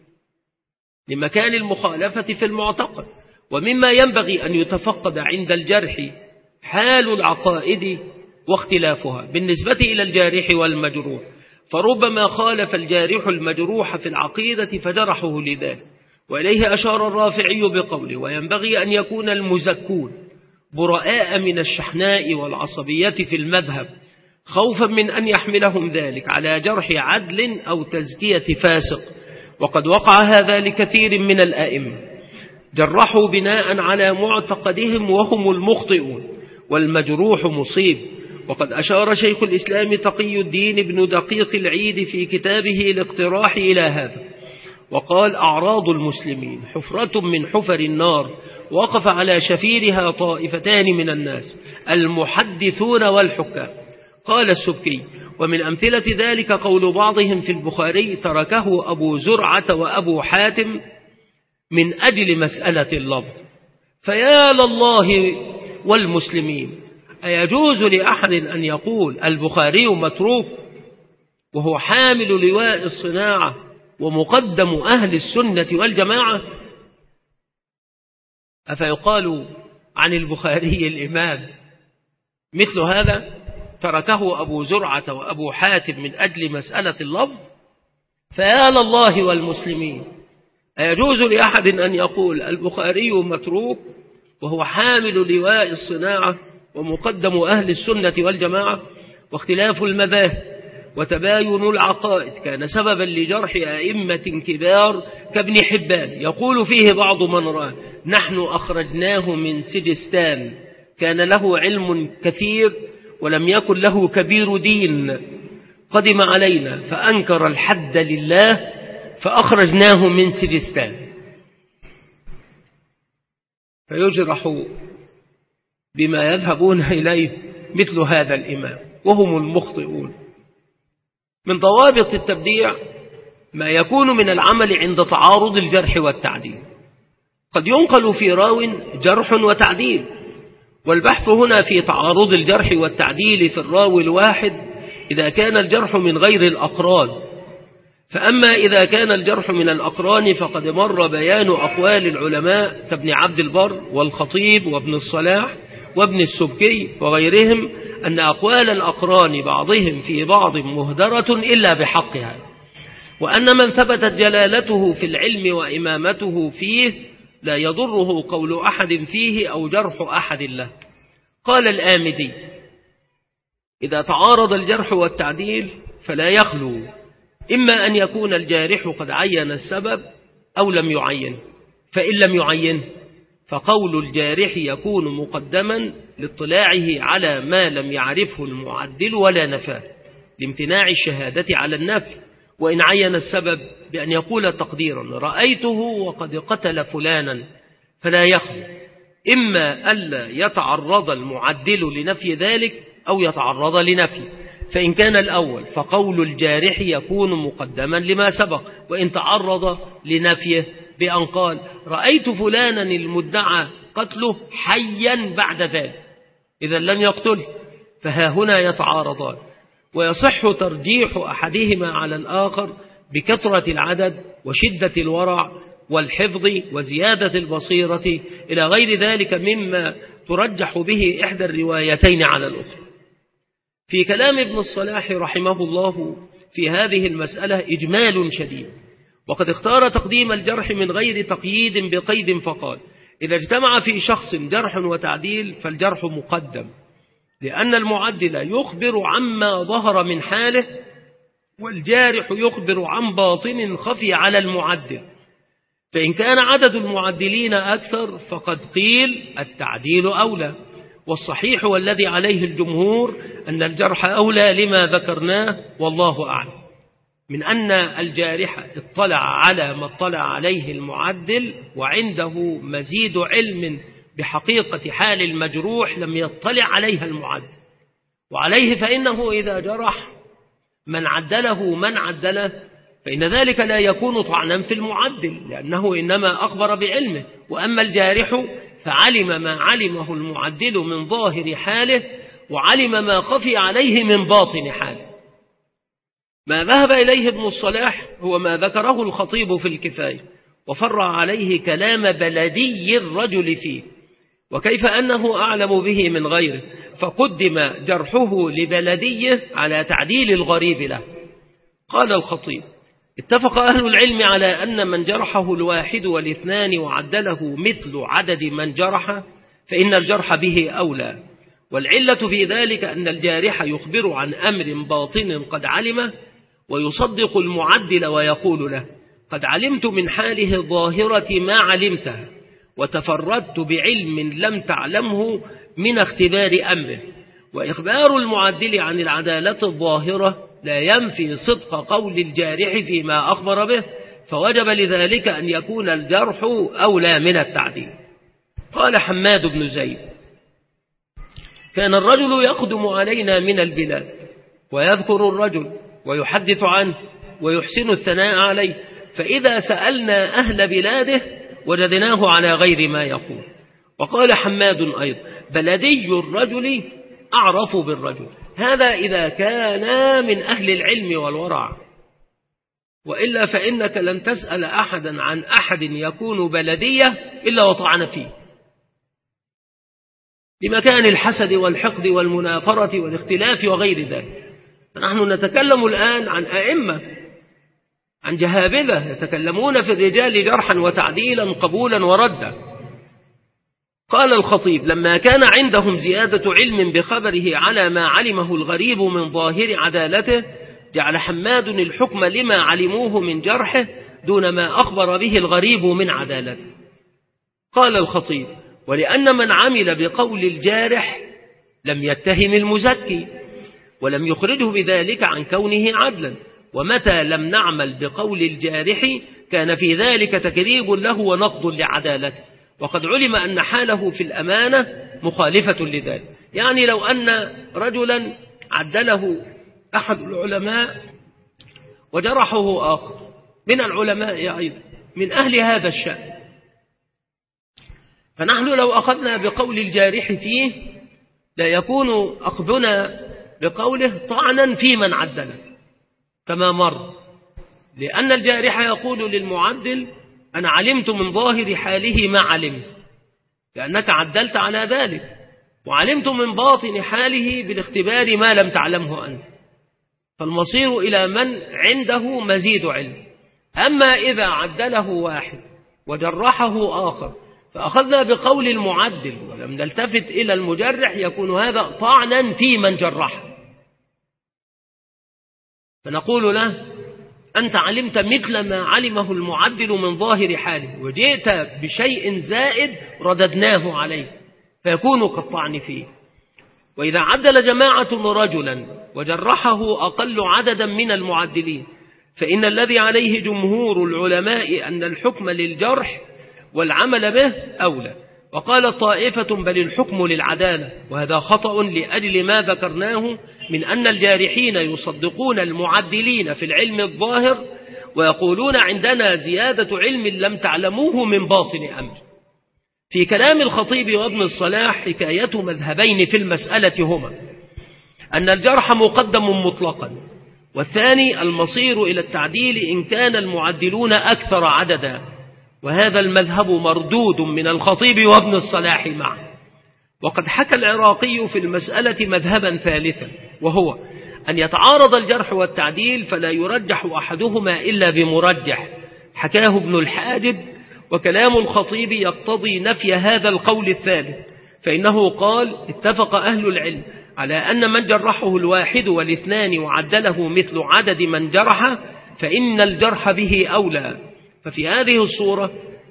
لمكان المخالفة في المعتقد. ومما ينبغي أن يتفقد عند الجرح حال العقائد واختلافها بالنسبة إلى الجارح والمجروح، فربما خالف الجارح المجروح في العقيدة فجرحه لذلك. وإليه أشار الرافعي بقوله: وينبغي أن يكون المزكون براء من الشحناء والعصبية في المذهب، خوفا من أن يحملهم ذلك على جرح عدل أو تزكية فاسق. وقد وقع هذا لكثير من الآئمة، جرحوا بناء على معتقدهم وهم المخطئون، والمجروح مصيب. وقد أشار شيخ الإسلام تقي الدين بن دقيق العيد في كتابه الاقتراح إلى هذا، وقال: أعراض المسلمين حفرة من حفر النار، وقف على شفيرها طائفتان من الناس، المحدثون والحكام. قال السبكي: ومن أمثلة ذلك قول بعضهم في البخاري: تركه أبو زرعة وأبو حاتم من أجل مسألة اللفظ. فيا لله والمسلمين، أيجوز لأحد أن يقول البخاري متروك وهو حامل لواء الصناعة ومقدم أهل السنة والجماعة؟ أفيقال عن البخاري الإمام مثل هذا تركه أبو زرعة وأبو حاتم من أجل مسألة اللفظ؟ فيا لله والمسلمين، أيجوز لأحد أن يقول البخاري متروك وهو حامل لواء الصناعة ومقدم أهل السنة والجماعة؟ واختلاف المذاهب وتباين العقائد كان سببا لجرح أئمة كبار كابن حبان، يقول فيه بعض من رأى: نحن أخرجناه من سجستان، كان له علم كثير ولم يكن له كبير دين، قدم علينا فأنكر الحد لله فأخرجناه من سجستان. فيجرح بما يذهبون إليه مثل هذا الإمام وهم المخطئون. من ضوابط التبديع ما يكون من العمل عند تعارض الجرح والتعديل. قد ينقل في راو جرح وتعديل، والبحث هنا في تعارض الجرح والتعديل في الراوي الواحد إذا كان الجرح من غير الأقران. فأما إذا كان الجرح من الأقران فقد مر بيان أقوال العلماء كابن عبد البر والخطيب وابن الصلاح وابن السبكي وغيرهم أن أقوال الأقران بعضهم في بعض مهدرة إلا بحقها، وأن من ثبتت جلالته في العلم وإمامته فيه لا يضره قول أحد فيه أو جرح أحد له. قال الآمدي: إذا تعارض الجرح والتعديل فلا يخلو إما أن يكون الجارح قد عين السبب أو لم يعين، فإن لم يعين فقول الجارح يكون مقدما لاطلاعه على ما لم يعرفه المعدل ولا نفاه لامتناع الشهادة على النفي، وإن عين السبب بأن يقول تقديرا: رأيته وقد قتل فلانا، فلا يخلو إما ألا يتعرض المعدل لنفي ذلك أو يتعرض لنفي، فإن كان الأول فقول الجارح يكون مقدما لما سبق، وإن تعرض لنفيه بأن قال: رأيت فلانا المدعى قتله حيا بعد ذلك، إذا لم يقتله، فها هنا يتعارضان، ويصح ترجيح أحدهما على الآخر بكثرة العدد وشدة الورع والحفظ وزيادة البصيرة إلى غير ذلك مما ترجح به إحدى الروايتين على الأخرى. في كلام ابن الصلاح رحمه الله في هذه المسألة إجمال شديد، وقد اختار تقديم الجرح من غير تقييد بقيد، فقال: إذا اجتمع في شخص جرح وتعديل فالجرح مقدم، لأن المعدل يخبر عما ظهر من حاله، والجارح يخبر عن باطن خفي على المعدل، فإن كان عدد المعدلين أكثر فقد قيل التعديل أولى، والصحيح والذي عليه الجمهور أن الجرح أولى لما ذكرناه والله أعلم، من أن الجارح اطلع على ما اطلع عليه المعدل وعنده مزيد علم بحقيقة حال المجروح لم يطلع عليها المعدل، وعليه فإنه إذا جرح من عدله من عدله فإن ذلك لا يكون طعنا في المعدل، لأنه إنما أخبر بعلمه، وأما الجارح فعلم ما علمه المعدل من ظاهر حاله، وعلم ما خفي عليه من باطن حاله. ما ذهب إليه ابن الصلاح هو ما ذكره الخطيب في الكفاية، وفرع عليه كلام بلدي الرجل فيه، وكيف أنه أعلم به من غيره، فقدم جرحه لبلديه على تعديل الغريب له. قال الخطيب: اتفق أهل العلم على أن من جرحه الواحد والاثنان وعدله مثل عدد من جرح فإن الجرح به أولى، والعلة في ذلك أن الجارح يخبر عن أمر باطن قد علمه، ويصدق المعدل ويقول له: قد علمت من حاله ظاهرة ما علمتها، وتفردت بعلم لم تعلمه من اختبار أمره. وإخبار المعدل عن العدالة الظاهرة لا ينفي صدق قول الجارح فيما أخبر به، فوجب لذلك أن يكون الجرح أولى من التعديل. قال حماد بن زيد: كان الرجل يقدم علينا من البلاد ويذكر الرجل ويحدث عنه ويحسن الثناء عليه، فإذا سألنا أهل بلاده وجدناه على غير ما يقول. وقال حماد أيضا: بلدي الرجل أعرف بالرجل، هذا إذا كان من أهل العلم والورع، وإلا فإنك لن تسأل أحدا عن أحد يكون بلدية إلا وطعن فيه بمكان الحسد والحقد والمنافرة والاختلاف وغير ذلك. نحن نتكلم الآن عن أئمة، عن جهابذة يتكلمون في الرجال جرحا وتعديلا قبولا وردا. قال الخطيب: لما كان عندهم زيادة علم بخبره على ما علمه الغريب من ظاهر عدالته، جعل حماد الحكم لما علموه من جرحه دون ما أخبر به الغريب من عدالته. قال الخطيب: ولأن من عمل بقول الجارح لم يتهم المزكي ولم يخرجه بذلك عن كونه عدلا، ومتى لم نعمل بقول الجارح كان في ذلك تكذيب له ونقض لعدالته، وقد علم أن حاله في الأمانة مخالفة لذلك. يعني لو أن رجلا عدله أحد العلماء وجرحه آخر من العلماء أيضا من أهل هذا الشأن، فنحن لو أخذنا بقول الجارح فيه لا يكون أخذنا بقوله طعنا في من عدله كما مر، لأن الجارح يقول للمعدل: أنا علمت من ظاهر حاله ما علمت، لأنك عدلت على ذلك، وعلمت من باطن حاله بالاختبار ما لم تعلمه أنت، فالمصير إلى من عنده مزيد علم. أما إذا عدله واحد وجرحه آخر فأخذنا بقول المعدل ولم نلتفت إلى المجرح، يكون هذا طعنا في من جرحه، فنقول له أنت علمت مثل ما علمه المعدل من ظاهر حاله وجئت بشيء زائد رددناه عليه فيكون كالطعن فيه. وإذا عدل جماعة رجلا وجرحه أقل عددا من المعدلين فإن الذي عليه جمهور العلماء أن الحكم للجرح والعمل به أولى. وقال طائفة بل الحكم للعدالة، وهذا خطأ لأجل ما ذكرناه من أن الجارحين يصدقون المعدلين في العلم الظاهر ويقولون عندنا زيادة علم لم تعلموه من باطن أمر. في كلام الخطيب وابن الصلاح حكاية مذهبين في المسألة هما أن الجرح مقدم مطلقا، والثاني المصير إلى التعديل إن كان المعدلون أكثر عددا، وهذا المذهب مردود من الخطيب وابن الصلاح معا. وقد حكى العراقي في المسألة مذهبا ثالثا، وهو أن يتعارض الجرح والتعديل فلا يرجح أحدهما إلا بمرجح، حكاه ابن الحاجب، وكلام الخطيب يقتضي نفي هذا القول الثالث، فإنه قال اتفق أهل العلم على أن من جرحه الواحد والاثنان وعدله مثل عدد من جرح فإن الجرح به أولى. ففي هذه الصورة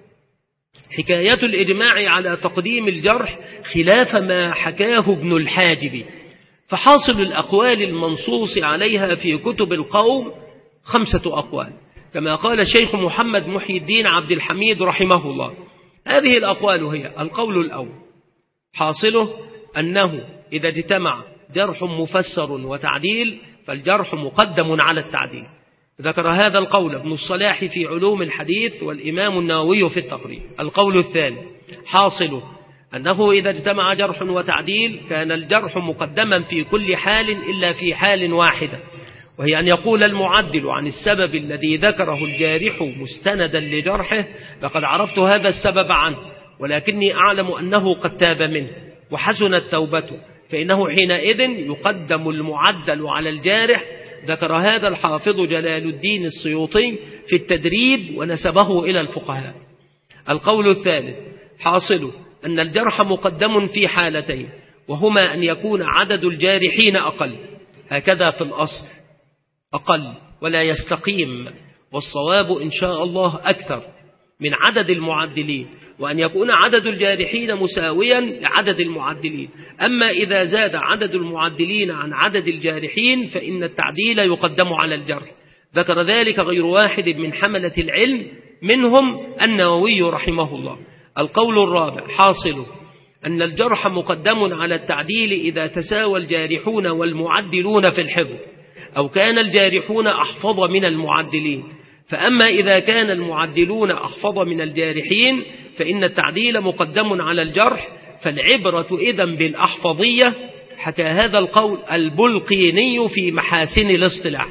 حكاية الإجماع على تقديم الجرح خلاف ما حكاه ابن الحاجب. فحاصل الأقوال المنصوص عليها في كتب القوم خمسة أقوال، كما قال الشيخ محمد محي الدين عبد الحميد رحمه الله. هذه الأقوال هي: القول الأول حاصله أنه إذا اجتمع جرح مفسر وتعديل فالجرح مقدم على التعديل. ذكر هذا القول ابن الصلاح في علوم الحديث والإمام النووي في التقريب. القول الثاني حاصله أنه إذا اجتمع جرح وتعديل كان الجرح مقدما في كل حال إلا في حال واحدة، وهي أن يقول المعدل عن السبب الذي ذكره الجارح مستندا لجرحه لقد عرفت هذا السبب عنه ولكني أعلم أنه قد تاب منه وحسنت توبته، فإنه حينئذ يقدم المعدل على الجارح. ذكر هذا الحافظ جلال الدين السيوطي في التدريب ونسبه إلى الفقهاء. القول الثالث حاصل أن الجرح مقدم في حالتين، وهما أن يكون عدد الجارحين أقل، هكذا في الأصل أقل ولا يستقيم، والصواب إن شاء الله أكثر من عدد المعدلين، وأن يكون عدد الجارحين مساويا لعدد المعدلين. أما إذا زاد عدد المعدلين عن عدد الجارحين فإن التعديل يقدم على الجرح. ذكر ذلك غير واحد من حملة العلم منهم النووي رحمه الله. القول الرابع حاصل أن الجرح مقدم على التعديل إذا تساوى الجارحون والمعدلون في الحفظ، أو كان الجارحون أحفظ من المعدلين. فأما إذا كان المعدلون أحفظ من الجارحين فإن التعديل مقدم على الجرح، فالعبرة إذن بالأحفظية. حكى هذا القول البلقيني في محاسن الاصطلاح.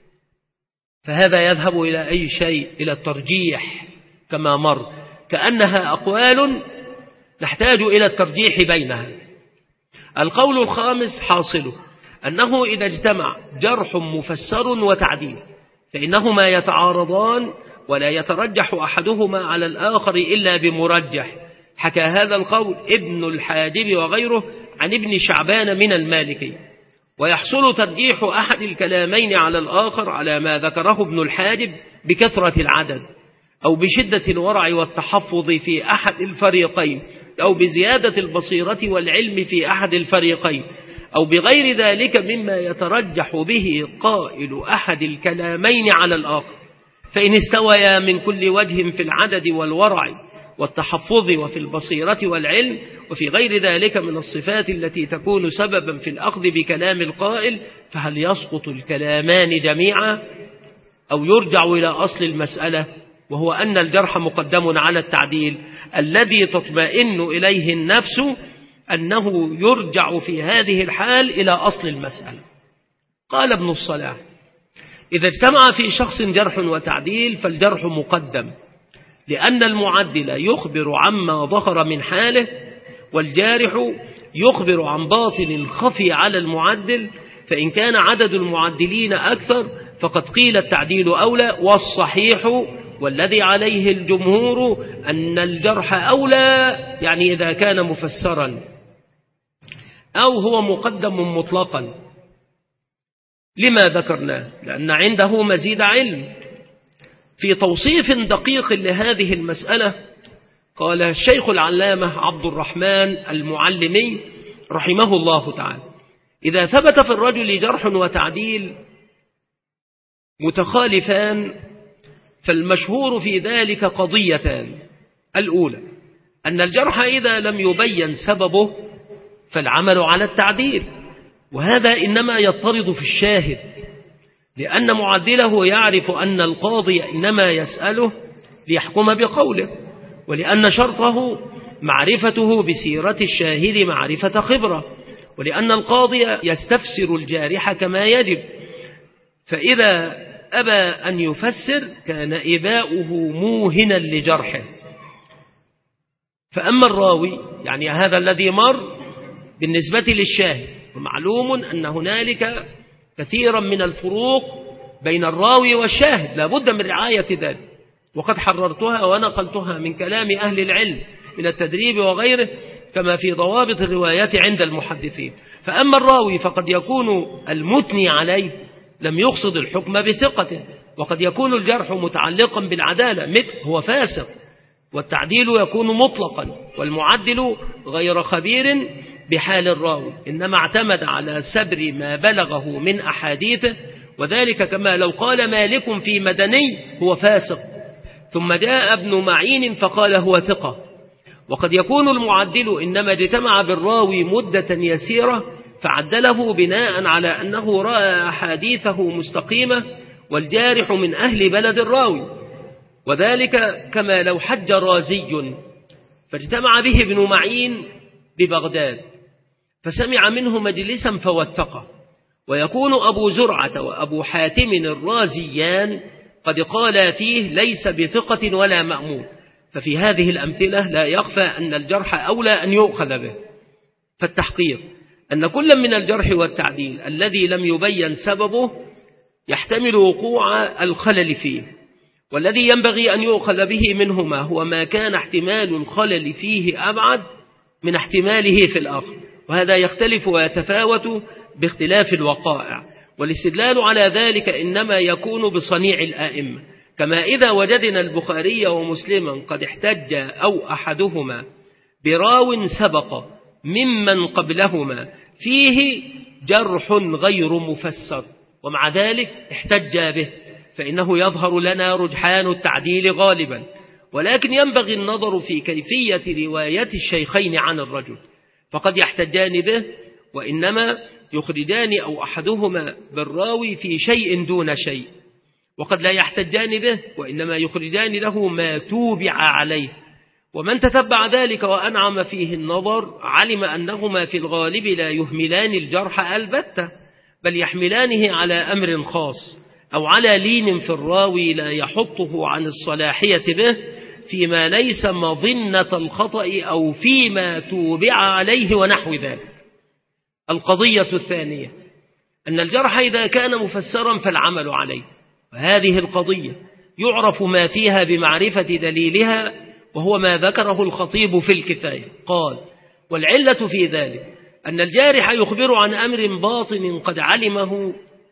فهذا يذهب إلى أي شيء؟ إلى الترجيح كما مر، كأنها أقوال نحتاج إلى الترجيح بينها. القول الخامس حاصله أنه إذا اجتمع جرح مفسر وتعديل فإنهما يتعارضان ولا يترجح أحدهما على الآخر إلا بمرجح. حكى هذا القول ابن الحاجب وغيره عن ابن شعبان من المالكي. ويحصل ترجيح أحد الكلامين على الآخر على ما ذكره ابن الحاجب بكثرة العدد أو بشدة الورع والتحفظ في أحد الفريقين، أو بزيادة البصيرة والعلم في أحد الفريقين، أو بغير ذلك مما يترجح به قائل أحد الكلامين على الآخر. فإن استويا من كل وجه في العدد والورع والتحفظ وفي البصيرة والعلم وفي غير ذلك من الصفات التي تكون سببا في الأخذ بكلام القائل، فهل يسقط الكلامان جميعا أو يرجع إلى أصل المسألة، وهو أن الجرح مقدم على التعديل الذي تطمئن إليه النفس، أنه يرجع في هذه الحال إلى أصل المسألة. قال ابن الصلاح إذا اجتمع في شخص جرح وتعديل فالجرح مقدم، لأن المعدل يخبر عما ظهر من حاله، والجارح يخبر عن باطن خفي على المعدل. فإن كان عدد المعدلين أكثر فقد قيل التعديل أولى، والصحيح والذي عليه الجمهور أن الجرح أولى، يعني إذا كان مفسرا أو هو مقدم مطلقا. لما ذكرناه؟ لأن عنده مزيد علم. في توصيف دقيق لهذه المسألة قال الشيخ العلامة عبد الرحمن المعلمي رحمه الله تعالى: إذا ثبت في الرجل جرح وتعديل متخالفان فالمشهور في ذلك قضيتان. الأولى أن الجرح إذا لم يبين سببه فالعمل على التعديل، وهذا إنما يضطرد في الشاهد، لأن معدله يعرف أن القاضي إنما يسأله ليحكم بقوله، ولأن شرطه معرفته بسيرة الشاهد معرفة خبرة، ولأن القاضي يستفسر الجارح كما يجب، فإذا أبى أن يفسر كان إباؤه موهنا لجرحه. فأما الراوي يعني هذا الذي مر بالنسبة للشاهد، ومعلوم أن هنالك كثيرا من الفروق بين الراوي والشاهد، لا بد من رعاية ذلك، وقد حررتها ونقلتها من كلام أهل العلم من التدريب وغيره كما في ضوابط الروايات عند المحدثين. فأما الراوي فقد يكون المثني عليه لم يقصد الحكم بثقته، وقد يكون الجرح متعلقا بالعدالة مثل هو فاسق، والتعديل يكون مطلقا، والمعدل غير خبير بحال الراوي، إنما اعتمد على سبر ما بلغه من أحاديثه، وذلك كما لو قال مالك في مدني هو فاسق ثم جاء ابن معين فقال هو ثقة. وقد يكون المعدل إنما اجتمع بالراوي مدة يسيرة فعدله بناء على أنه رأى أحاديثه مستقيمة، والجارح من أهل بلد الراوي، وذلك كما لو حج رازي فاجتمع به ابن معين ببغداد فسمع منه مجلسا فوثقه، ويكون أبو زرعة وأبو حاتم الرازيان قد قال فيه ليس بثقة ولا مأمون. ففي هذه الأمثلة لا يخفى أن الجرح أولى أن يؤخذ به. فالتحقيق أن كل من الجرح والتعديل الذي لم يبين سببه يحتمل وقوع الخلل فيه، والذي ينبغي أن يؤخذ به منهما هو ما كان احتمال الخلل فيه أبعد من احتماله في الآخر، وهذا يختلف ويتفاوت باختلاف الوقائع، والاستدلال على ذلك إنما يكون بصنيع الآئمة، كما إذا وجدنا البخاري ومسلما قد احتج أو أحدهما براو سبق ممن قبلهما فيه جرح غير مفسر ومع ذلك احتج به، فإنه يظهر لنا رجحان التعديل غالبا، ولكن ينبغي النظر في كيفية رواية الشيخين عن الرجل، فقد يحتجان به وإنما يخرجان أو أحدهما بالراوي في شيء دون شيء، وقد لا يحتجان به وإنما يخرجان له ما توبع عليه، ومن تتبع ذلك وأنعم فيه النظر علم أنهما في الغالب لا يهملان الجرح البتة، بل يحملانه على أمر خاص أو على لين في الراوي لا يحطه عن الصلاحية به فيما ليس مظنة الخطأ أو فيما توبع عليه ونحو ذلك. القضية الثانية أن الجرح إذا كان مفسرا فالعمل عليه، وهذه القضية يعرف ما فيها بمعرفة دليلها، وهو ما ذكره الخطيب في الكفاية. قال: والعلة في ذلك أن الجارح يخبر عن أمر باطن قد علمه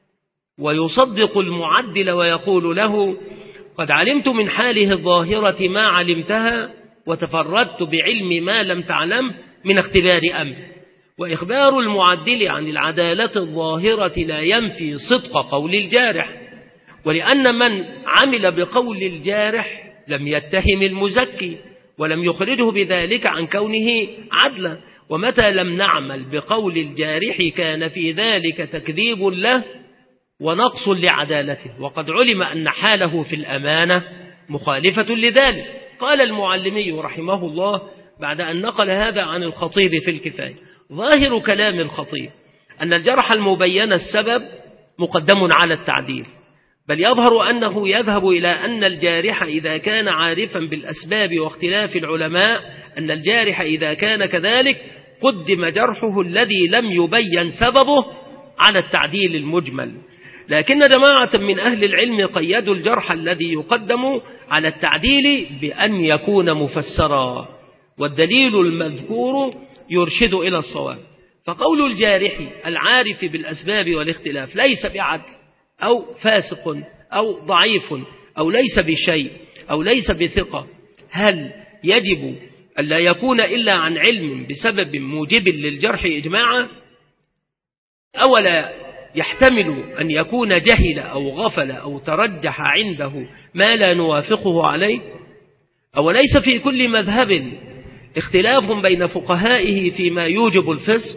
ويصدق المعدل ويقول له: قد علمت من حاله الظاهرة ما علمتها وتفردت بعلم ما لم تعلم من اختبار أمر. وإخبار المعدل عن العدالة الظاهرة لا ينفي صدق قول الجارح، ولأن من عمل بقول الجارح لم يتهم المزكي ولم يخرجه بذلك عن كونه عدلا، ومتى لم نعمل بقول الجارح كان في ذلك تكذيب له ونقص لعدالته، وقد علم أن حاله في الأمانة مخالفة لذلك. قال المعلمي رحمه الله بعد أن نقل هذا عن الخطيب في الكفاية: ظاهر كلام الخطيب أن الجرح المبين السبب مقدم على التعديل، بل يظهر أنه يذهب إلى أن الجارح إذا كان عارفا بالأسباب واختلاف العلماء أن الجارح إذا كان كذلك قدم جرحه الذي لم يبين سببه على التعديل المجمل، لكن جماعة من أهل العلم قيدوا الجرح الذي يقدم على التعديل بأن يكون مفسرا، والدليل المذكور يرشد إلى الصواب. فقول الجارح العارف بالأسباب والاختلاف ليس بعدل أو فاسق أو ضعيف أو ليس بشيء أو ليس بثقة، هل يجب ألا يكون إلا عن علم بسبب موجب للجرح إجماعا؟ أولا يحتمل أن يكون جهل أو غفل أو ترجح عنده ما لا نوافقه عليه؟ أوليس في كل مذهب اختلاف بين فقهائه فيما يوجب الفسق؟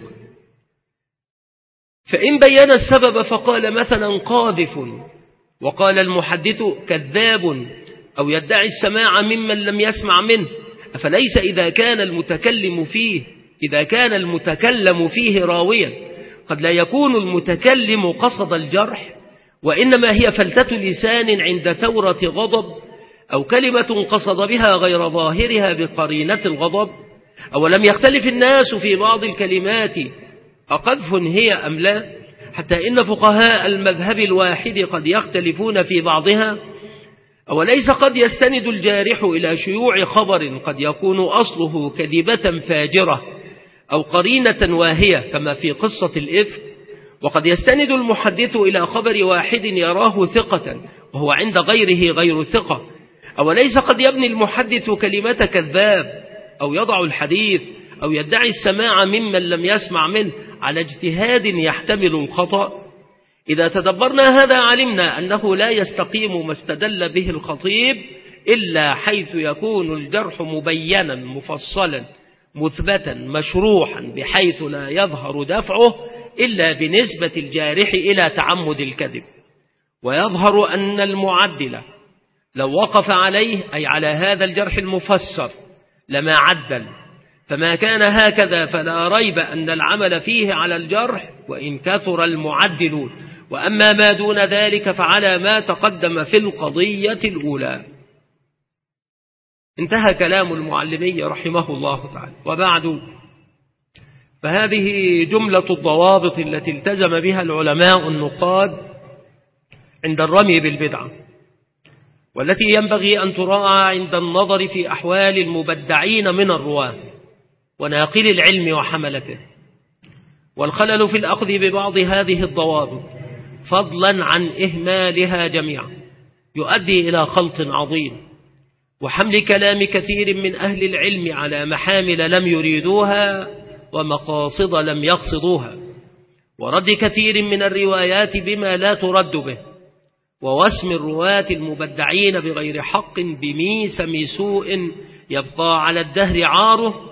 فإن بين السبب فقال مثلا قاذف، وقال المحدث كذاب، أو يدعي السماع ممن لم يسمع منه، أفليس إذا كان المتكلم فيه إذا كان المتكلم فيه راويا قد لا يكون المتكلم قصد الجرح، وإنما هي فلتة لسان عند ثورة غضب، أو كلمة قصد بها غير ظاهرها بقرينة الغضب؟ أولم يختلف الناس في بعض الكلمات أقذف هي أم لا؟ حتى إن فقهاء المذهب الواحد قد يختلفون في بعضها. أوليس قد يستند الجارح إلى شيوع خبر قد يكون أصله كذبة فاجرة أو قرينة واهية كما في قصة الإفك، وقد يستند المحدث إلى خبر واحد يراه ثقة وهو عند غيره غير ثقة. أوليس قد يبني المحدث كلمة كذاب أو يضع الحديث أو يدعي السماع ممن لم يسمع منه على اجتهاد يحتمل الخطأ؟ إذا تدبرنا هذا علمنا أنه لا يستقيم ما استدل به الخطيب إلا حيث يكون الجرح مبينا مفصلا مثبتا مشروحا بحيث لا يظهر دفعه إلا بنسبة الجارح إلى تعمد الكذب. ويظهر أن المعدل لو وقف عليه أي على هذا الجرح المفسر لما عدل، فما كان هكذا فلا ريب أن العمل فيه على الجرح وإن كثر المعدلون، وأما ما دون ذلك فعلى ما تقدم في القضية الأولى. انتهى كلام المعلمي رحمه الله تعالى. وبعد، فهذه جملة الضوابط التي التزم بها العلماء النقاد عند الرمي بالبدعة، والتي ينبغي أن تراعى عند النظر في أحوال المبدعين من الرواة وناقل العلم وحملته. والخلل في الأخذ ببعض هذه الضوابط فضلا عن إهمالها جميعا يؤدي إلى خلط عظيم، وحمل كلام كثير من أهل العلم على محامل لم يريدوها ومقاصد لم يقصدوها، ورد كثير من الروايات بما لا ترد به، ووسم الرواة المبدعين بغير حق بميسم سوء يبقى على الدهر عاره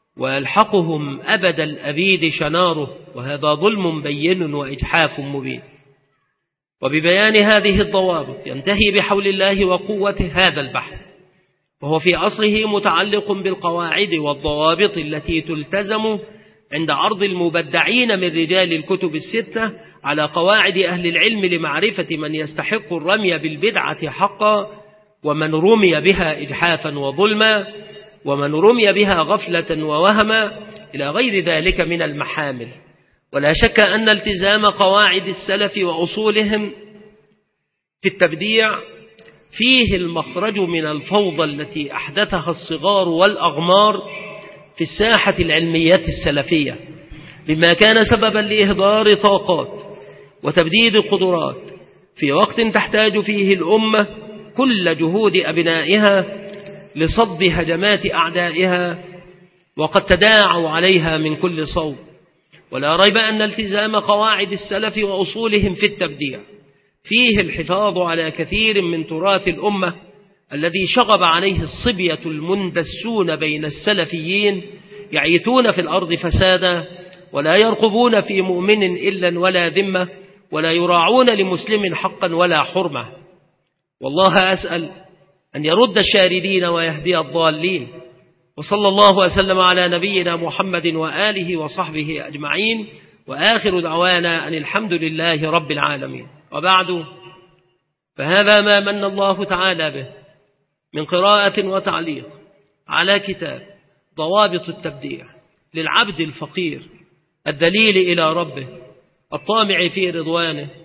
ويلحقهم أبد الأبيد شناره، وهذا ظلم بين وإجحاف مبين. وببيان هذه الضوابط ينتهي بحول الله وقوة هذا البحث، وهو في أصله متعلق بالقواعد والضوابط التي تلتزم عند عرض المبدعين من رجال الكتب الستة على قواعد أهل العلم لمعرفة من يستحق الرمي بالبدعة حقا، ومن رمي بها إجحافا وظلما، ومن رمي بها غفلة ووهما، إلى غير ذلك من المحامل. ولا شك أن التزام قواعد السلف وأصولهم في التبديع فيه المخرج من الفوضى التي أحدثها الصغار والأغمار في الساحة العلمية السلفية، بما كان سببا لإهدار طاقات وتبديد قدرات في وقت تحتاج فيه الأمة كل جهود أبنائها لصد هجمات أعدائها، وقد تداعوا عليها من كل صوب. ولا ريب أن التزام قواعد السلف وأصولهم في التبديع فيه الحفاظ على كثير من تراث الأمة الذي شغب عليه الصبية المندسون بين السلفيين يعيثون في الأرض فسادا، ولا يرقبون في مؤمن إلا ولا ذمة، ولا يراعون لمسلم حقا ولا حرمة. والله أسأل أن يرد الشاردين ويهدي الضالين. وصلى الله وسلم على نبينا محمد وآله وصحبه أجمعين، وآخر دعوانا أن الحمد لله رب العالمين. وبعد، فهذا ما من الله تعالى به من قراءة وتعليق على كتاب ضوابط التبديع للعبد الفقير الذليل إلى ربه الطامع في رضوانه،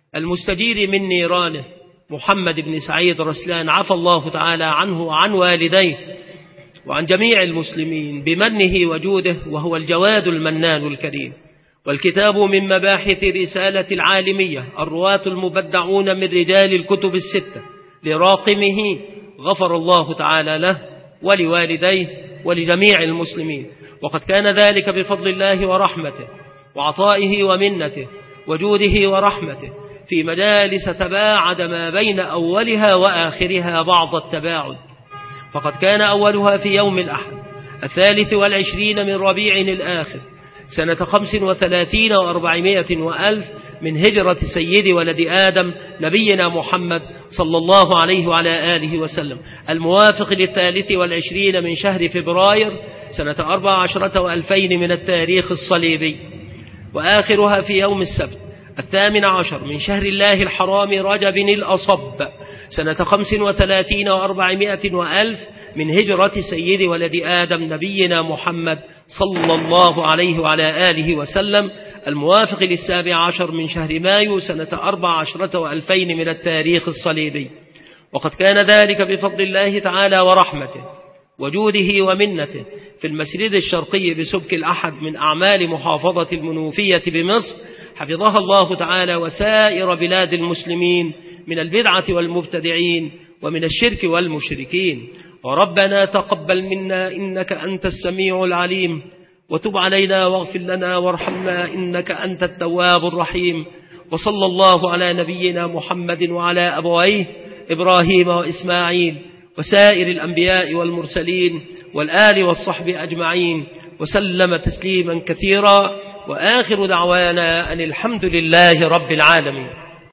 المستجير من نيرانه محمد بن سعيد رسلان، عفى الله تعالى عنه وعن والديه وعن جميع المسلمين بمنه وجوده، وهو الجواد المنان الكريم. والكتاب من مباحث رسالة العالمية، الرواة المبدعون من رجال الكتب الستة لراقمه، غفر الله تعالى له ولوالديه ولجميع المسلمين. وقد كان ذلك بفضل الله ورحمته وعطائه ومنته وجوده ورحمته في مجالس تباعد ما بين أولها وآخرها بعض التباعد. فقد كان أولها في يوم الأحد الثالث والعشرين من ربيع الآخر سنة خمس وثلاثين وأربعمائة وألف من هجرة سيد ولد آدم نبينا محمد صلى الله عليه وعلى آله وسلم، الموافق للثالث والعشرين من شهر فبراير سنة أربع عشرة وألفين من التاريخ الصليبي. وآخرها في يوم السبت الثامن عشر من شهر الله الحرام رجب الأصب سنة خمس وثلاثين وأربعمائة وألف من هجرة سيد ولد آدم نبينا محمد صلى الله عليه وعلى آله وسلم، الموافق للسابع عشر من شهر مايو سنة أربع عشرة وألفين من التاريخ الصليبي. وقد كان ذلك بفضل الله تعالى ورحمته وجوده ومنته في المسجد الشرقي بسبك الأحد من أعمال محافظة المنوفية بمصر، حفظها الله تعالى، وسائر بلاد المسلمين من البدعة والمبتدعين ومن الشرك والمشركين. وربنا تقبل منا إنك أنت السميع العليم، وتب علينا واغفر لنا وارحمنا إنك أنت التواب الرحيم. وصلى الله على نبينا محمد وعلى أبويه إبراهيم وإسماعيل وسائر الأنبياء والمرسلين والآل والصحب أجمعين، وسلم تسليما كثيرا. وآخر دعوانا أن الحمد لله رب العالمين.